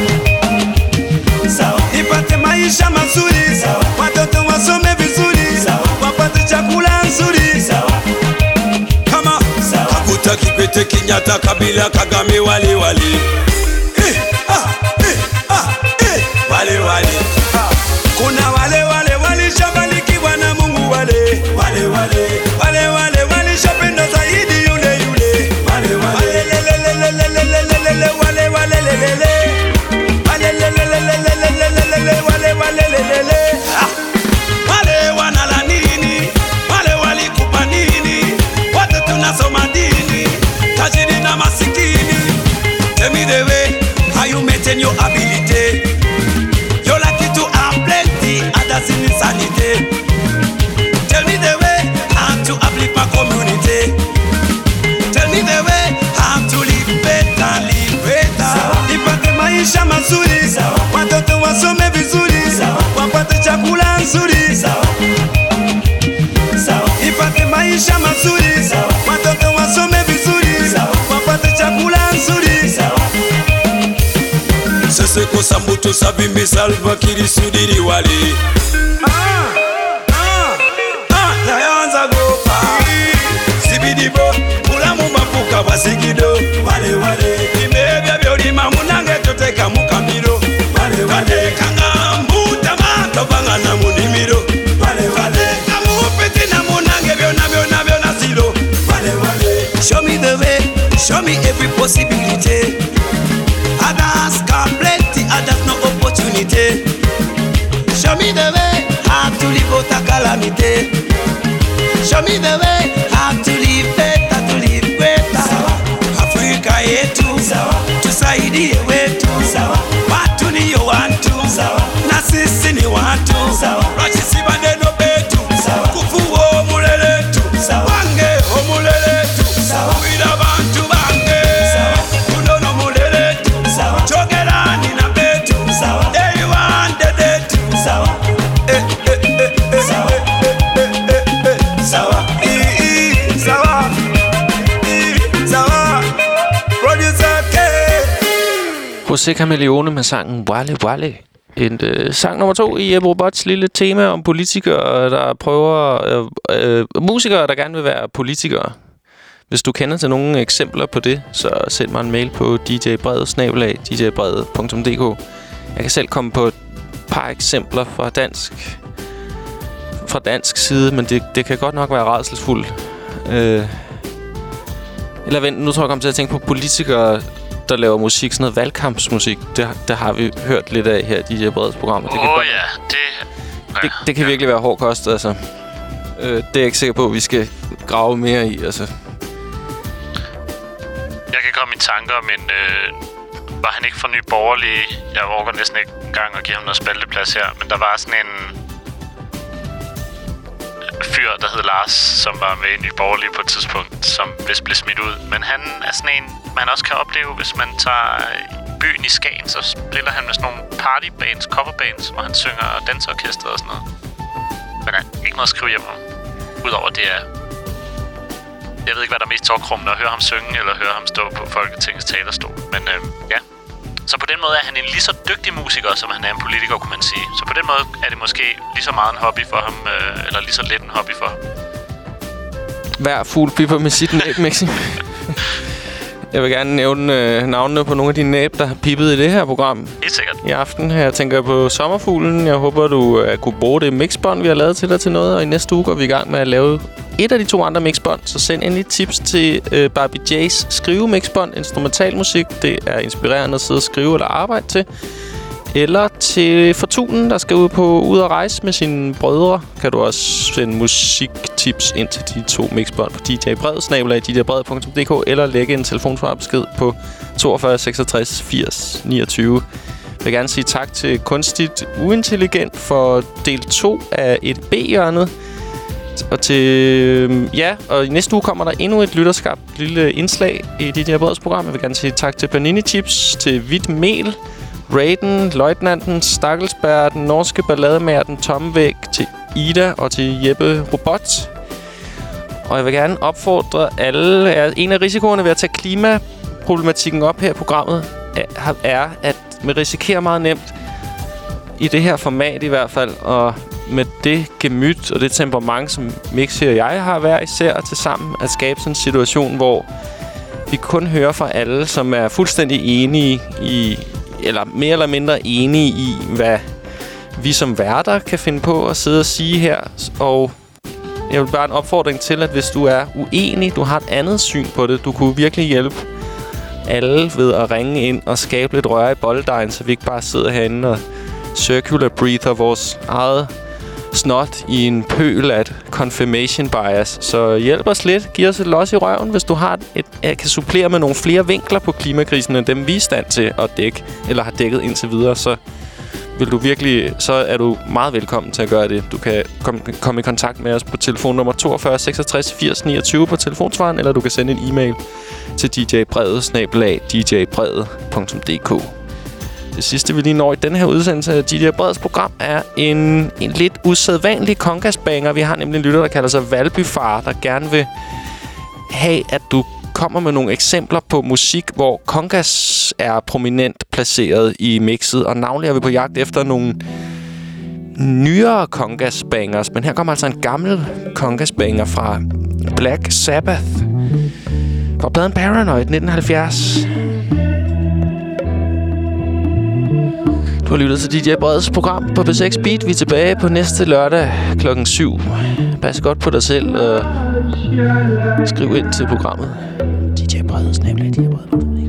Nipate maisha mazuri, watoto wasome vizuri, wapate chakula nzuri. Kama hakutaki Kikwete, Kenyatta, Kabila, Kagame, wale wale. Wale wale. Kuna wale wale wale shabalikiwa na Mungu wale wale wale wale wale wale shapenda zaidi yule yule wale wale le le le le le le le le le wale wale le le le wale le le le le le le le le le wale wale le le le wale wanala nini wale walikupa nini wote tunasoma dini tajiri na masikini. Tell me the way how you maintain your ability. You're lucky to have plenty, others in insanity. Tell me the way how to uplift my community. Tell me the way how to live better, live better. Nipate maisha mazuri, watoto wasome vizuri, wapate chakula nzuri. Nipate maisha mazuri, watoto wasome vizuri, wapate chakula nzuri. Sese kosa mbuto sabimbi salva kiri sudiri wali. Nayanza gopa Sibidibo Mula mumbafuka wasikido Wale wale Imebya byolima munange toteka mukambiro possibility. Others got plenty, others no opportunity. Show me the way how to live out a calamity. Show me the way how to live better, to live greater. Africa yetu, tusaidie wetu. Watu ni yo wantu, na sisi ni watu. Rachisi bandeno betu, kufuo muleletu. Wange omuleletu, wida bantu bange. Kunono muleletu, chogerani na betu. They want the detu. José Chameleone med sangen Wale Wale. En sang nummer 2 i Jeppe Robots lille tema om politikere, der prøver... musikere, der gerne vil være politikere. Hvis du kender til nogle eksempler på det, så send mig en mail på djbrede@djbrede.dk. Jeg kan selv komme på et par eksempler fra dansk side, men det kan godt nok være rædselsfuldt. Eller vent, nu tror jeg, jeg kommer til at tænke på politikere, der laver musik, sådan noget valgkampsmusik. Det har vi hørt lidt af her i de her Bredes programmer. Det kan virkelig være hård kost, altså. Det er jeg ikke sikker på, at vi skal grave mere i, altså. Jeg kan komme i tanker, men var han ikke fra Nye Borgerlige? Jeg overgår næsten ikke engang at give ham noget spalteplads her, men der var sådan en fyr, der hed Lars, som var med i Nye Borgerlige på et tidspunkt, som vist blev smidt ud. Men han er sådan en, man også kan opleve, hvis man tager byen i Skagen, så spiller han med sådan nogle partybands, coverbands, hvor han synger danseorkester og sådan noget. Men han ikke noget at skrive hjem om. Udover det er... Jeg ved ikke, hvad der er mest tårkrummende, at høre ham synge, eller høre ham stå på Folketingets talerstol. Men ja. Så på den måde er han en lige så dygtig musiker, som han er en politiker, kunne man sige. Så på den måde er det måske lige så meget en hobby for ham, eller lige så let en hobby for ham. Hver fugl pipper med sit næb, Mixi. Jeg vil gerne nævne navnene på nogle af dine næb, der har pippet i det her program. Helt sikkert. I aften her. Jeg tænker på sommerfuglen. Jeg håber, du kunne bruge det mixbånd, vi har lavet til dig til noget. Og i næste uge går vi i gang med at lave et af de 2 andre mixbånd. Så send endelig tips til Barbie J's skrive-mixbånd. Instrumentalmusik. Det er inspirerende at sidde og skrive eller arbejde til. Eller til Fortunen, der skal ud og rejse med sine brødre. Kan du også sende musiktips ind til de 2 mixbånd på djbrede@djbrede.dk eller lægge en telefonsvarbesked på 42 66 80 29. Jeg vil gerne sige tak til Kunstigt Uintelligent for del 2 af et B-hjørnet. Og og i næste uge kommer der endnu et lytterskabt lille indslag i DJ Breds program. Jeg vil gerne sige tak til Panini Chips, til Hvidt Mel, Raiden, Løjtnanten, Stakkelsberg, den norske ballademager, den tomme væg, til Ida og til Jeppe Robot. Og jeg vil gerne opfordre alle... En af risikoerne ved at tage klimaproblematikken op her i programmet er, at man risikerer meget nemt i det her format i hvert fald, og med det gemyt og det temperament, som Mixi og jeg har hver især til sammen, at skabe sådan en situation, hvor vi kun hører fra alle, som er fuldstændig enige i, eller mere eller mindre enige i, hvad vi som værter kan finde på at sidde og sige her. Og jeg vil bare en opfordring til, at hvis du er uenig, du har et andet syn på det, du kunne virkelig hjælpe alle ved at ringe ind og skabe lidt røre i bolddejen, så vi ikke bare sidder herinde og circular breather vores eget snot i en pøl af confirmation bias. Så hjælp os lidt. Giv os et los i røven, hvis du har kan supplere med nogle flere vinkler på klimakrisen, end dem vi er i stand til at dække, eller har dækket indtil videre, så er du meget velkommen til at gøre det. Du kan komme i kontakt med os på telefonnummer 42 66 80 29 på telefonsvaren, eller du kan sende en e-mail til djbrede@djbrede.dk. Det sidste, vi lige når i denne her udsendelse af DJ Breds program, er en lidt usædvanlig kongasbanger. Vi har nemlig en lytter, der kalder sig Valbyfar, der gerne vil have, at du kommer med nogle eksempler på musik, hvor kongas er prominent placeret i mixet. Og navnlig er vi på jagt efter nogle nyere kongasbangers. Men her kommer altså en gammel kongasbanger fra Black Sabbath. Fra pladen Paranoid 1970. Du har lyttet til DJ Breds program på P6 Beat. Vi er tilbage på næste lørdag klokken 7. Pas godt på dig selv og skriv ind til programmet. DJ Breds,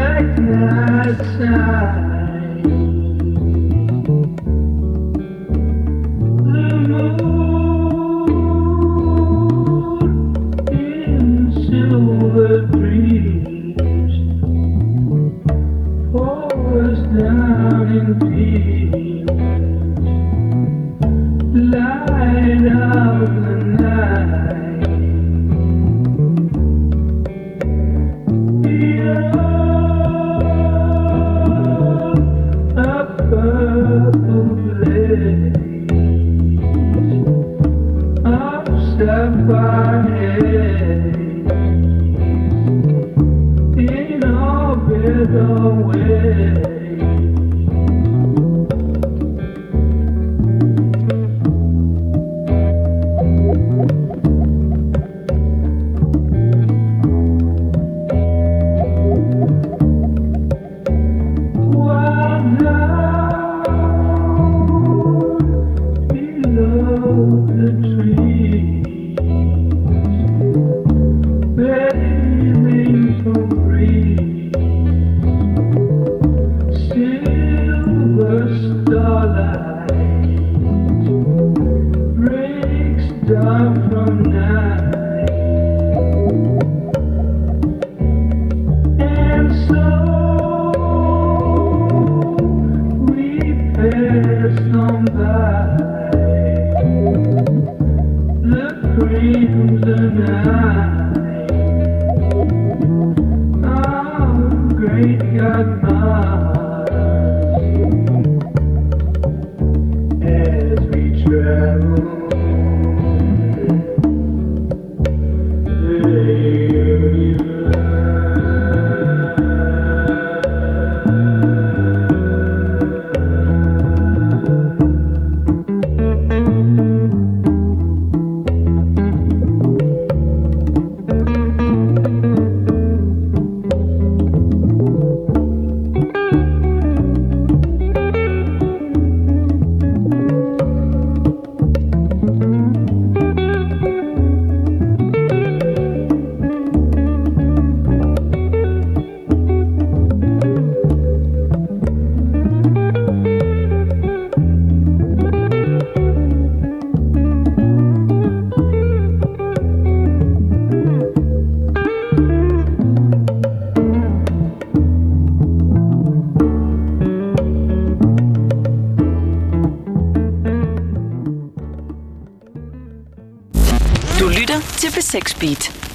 Du lytter til P6 Beat.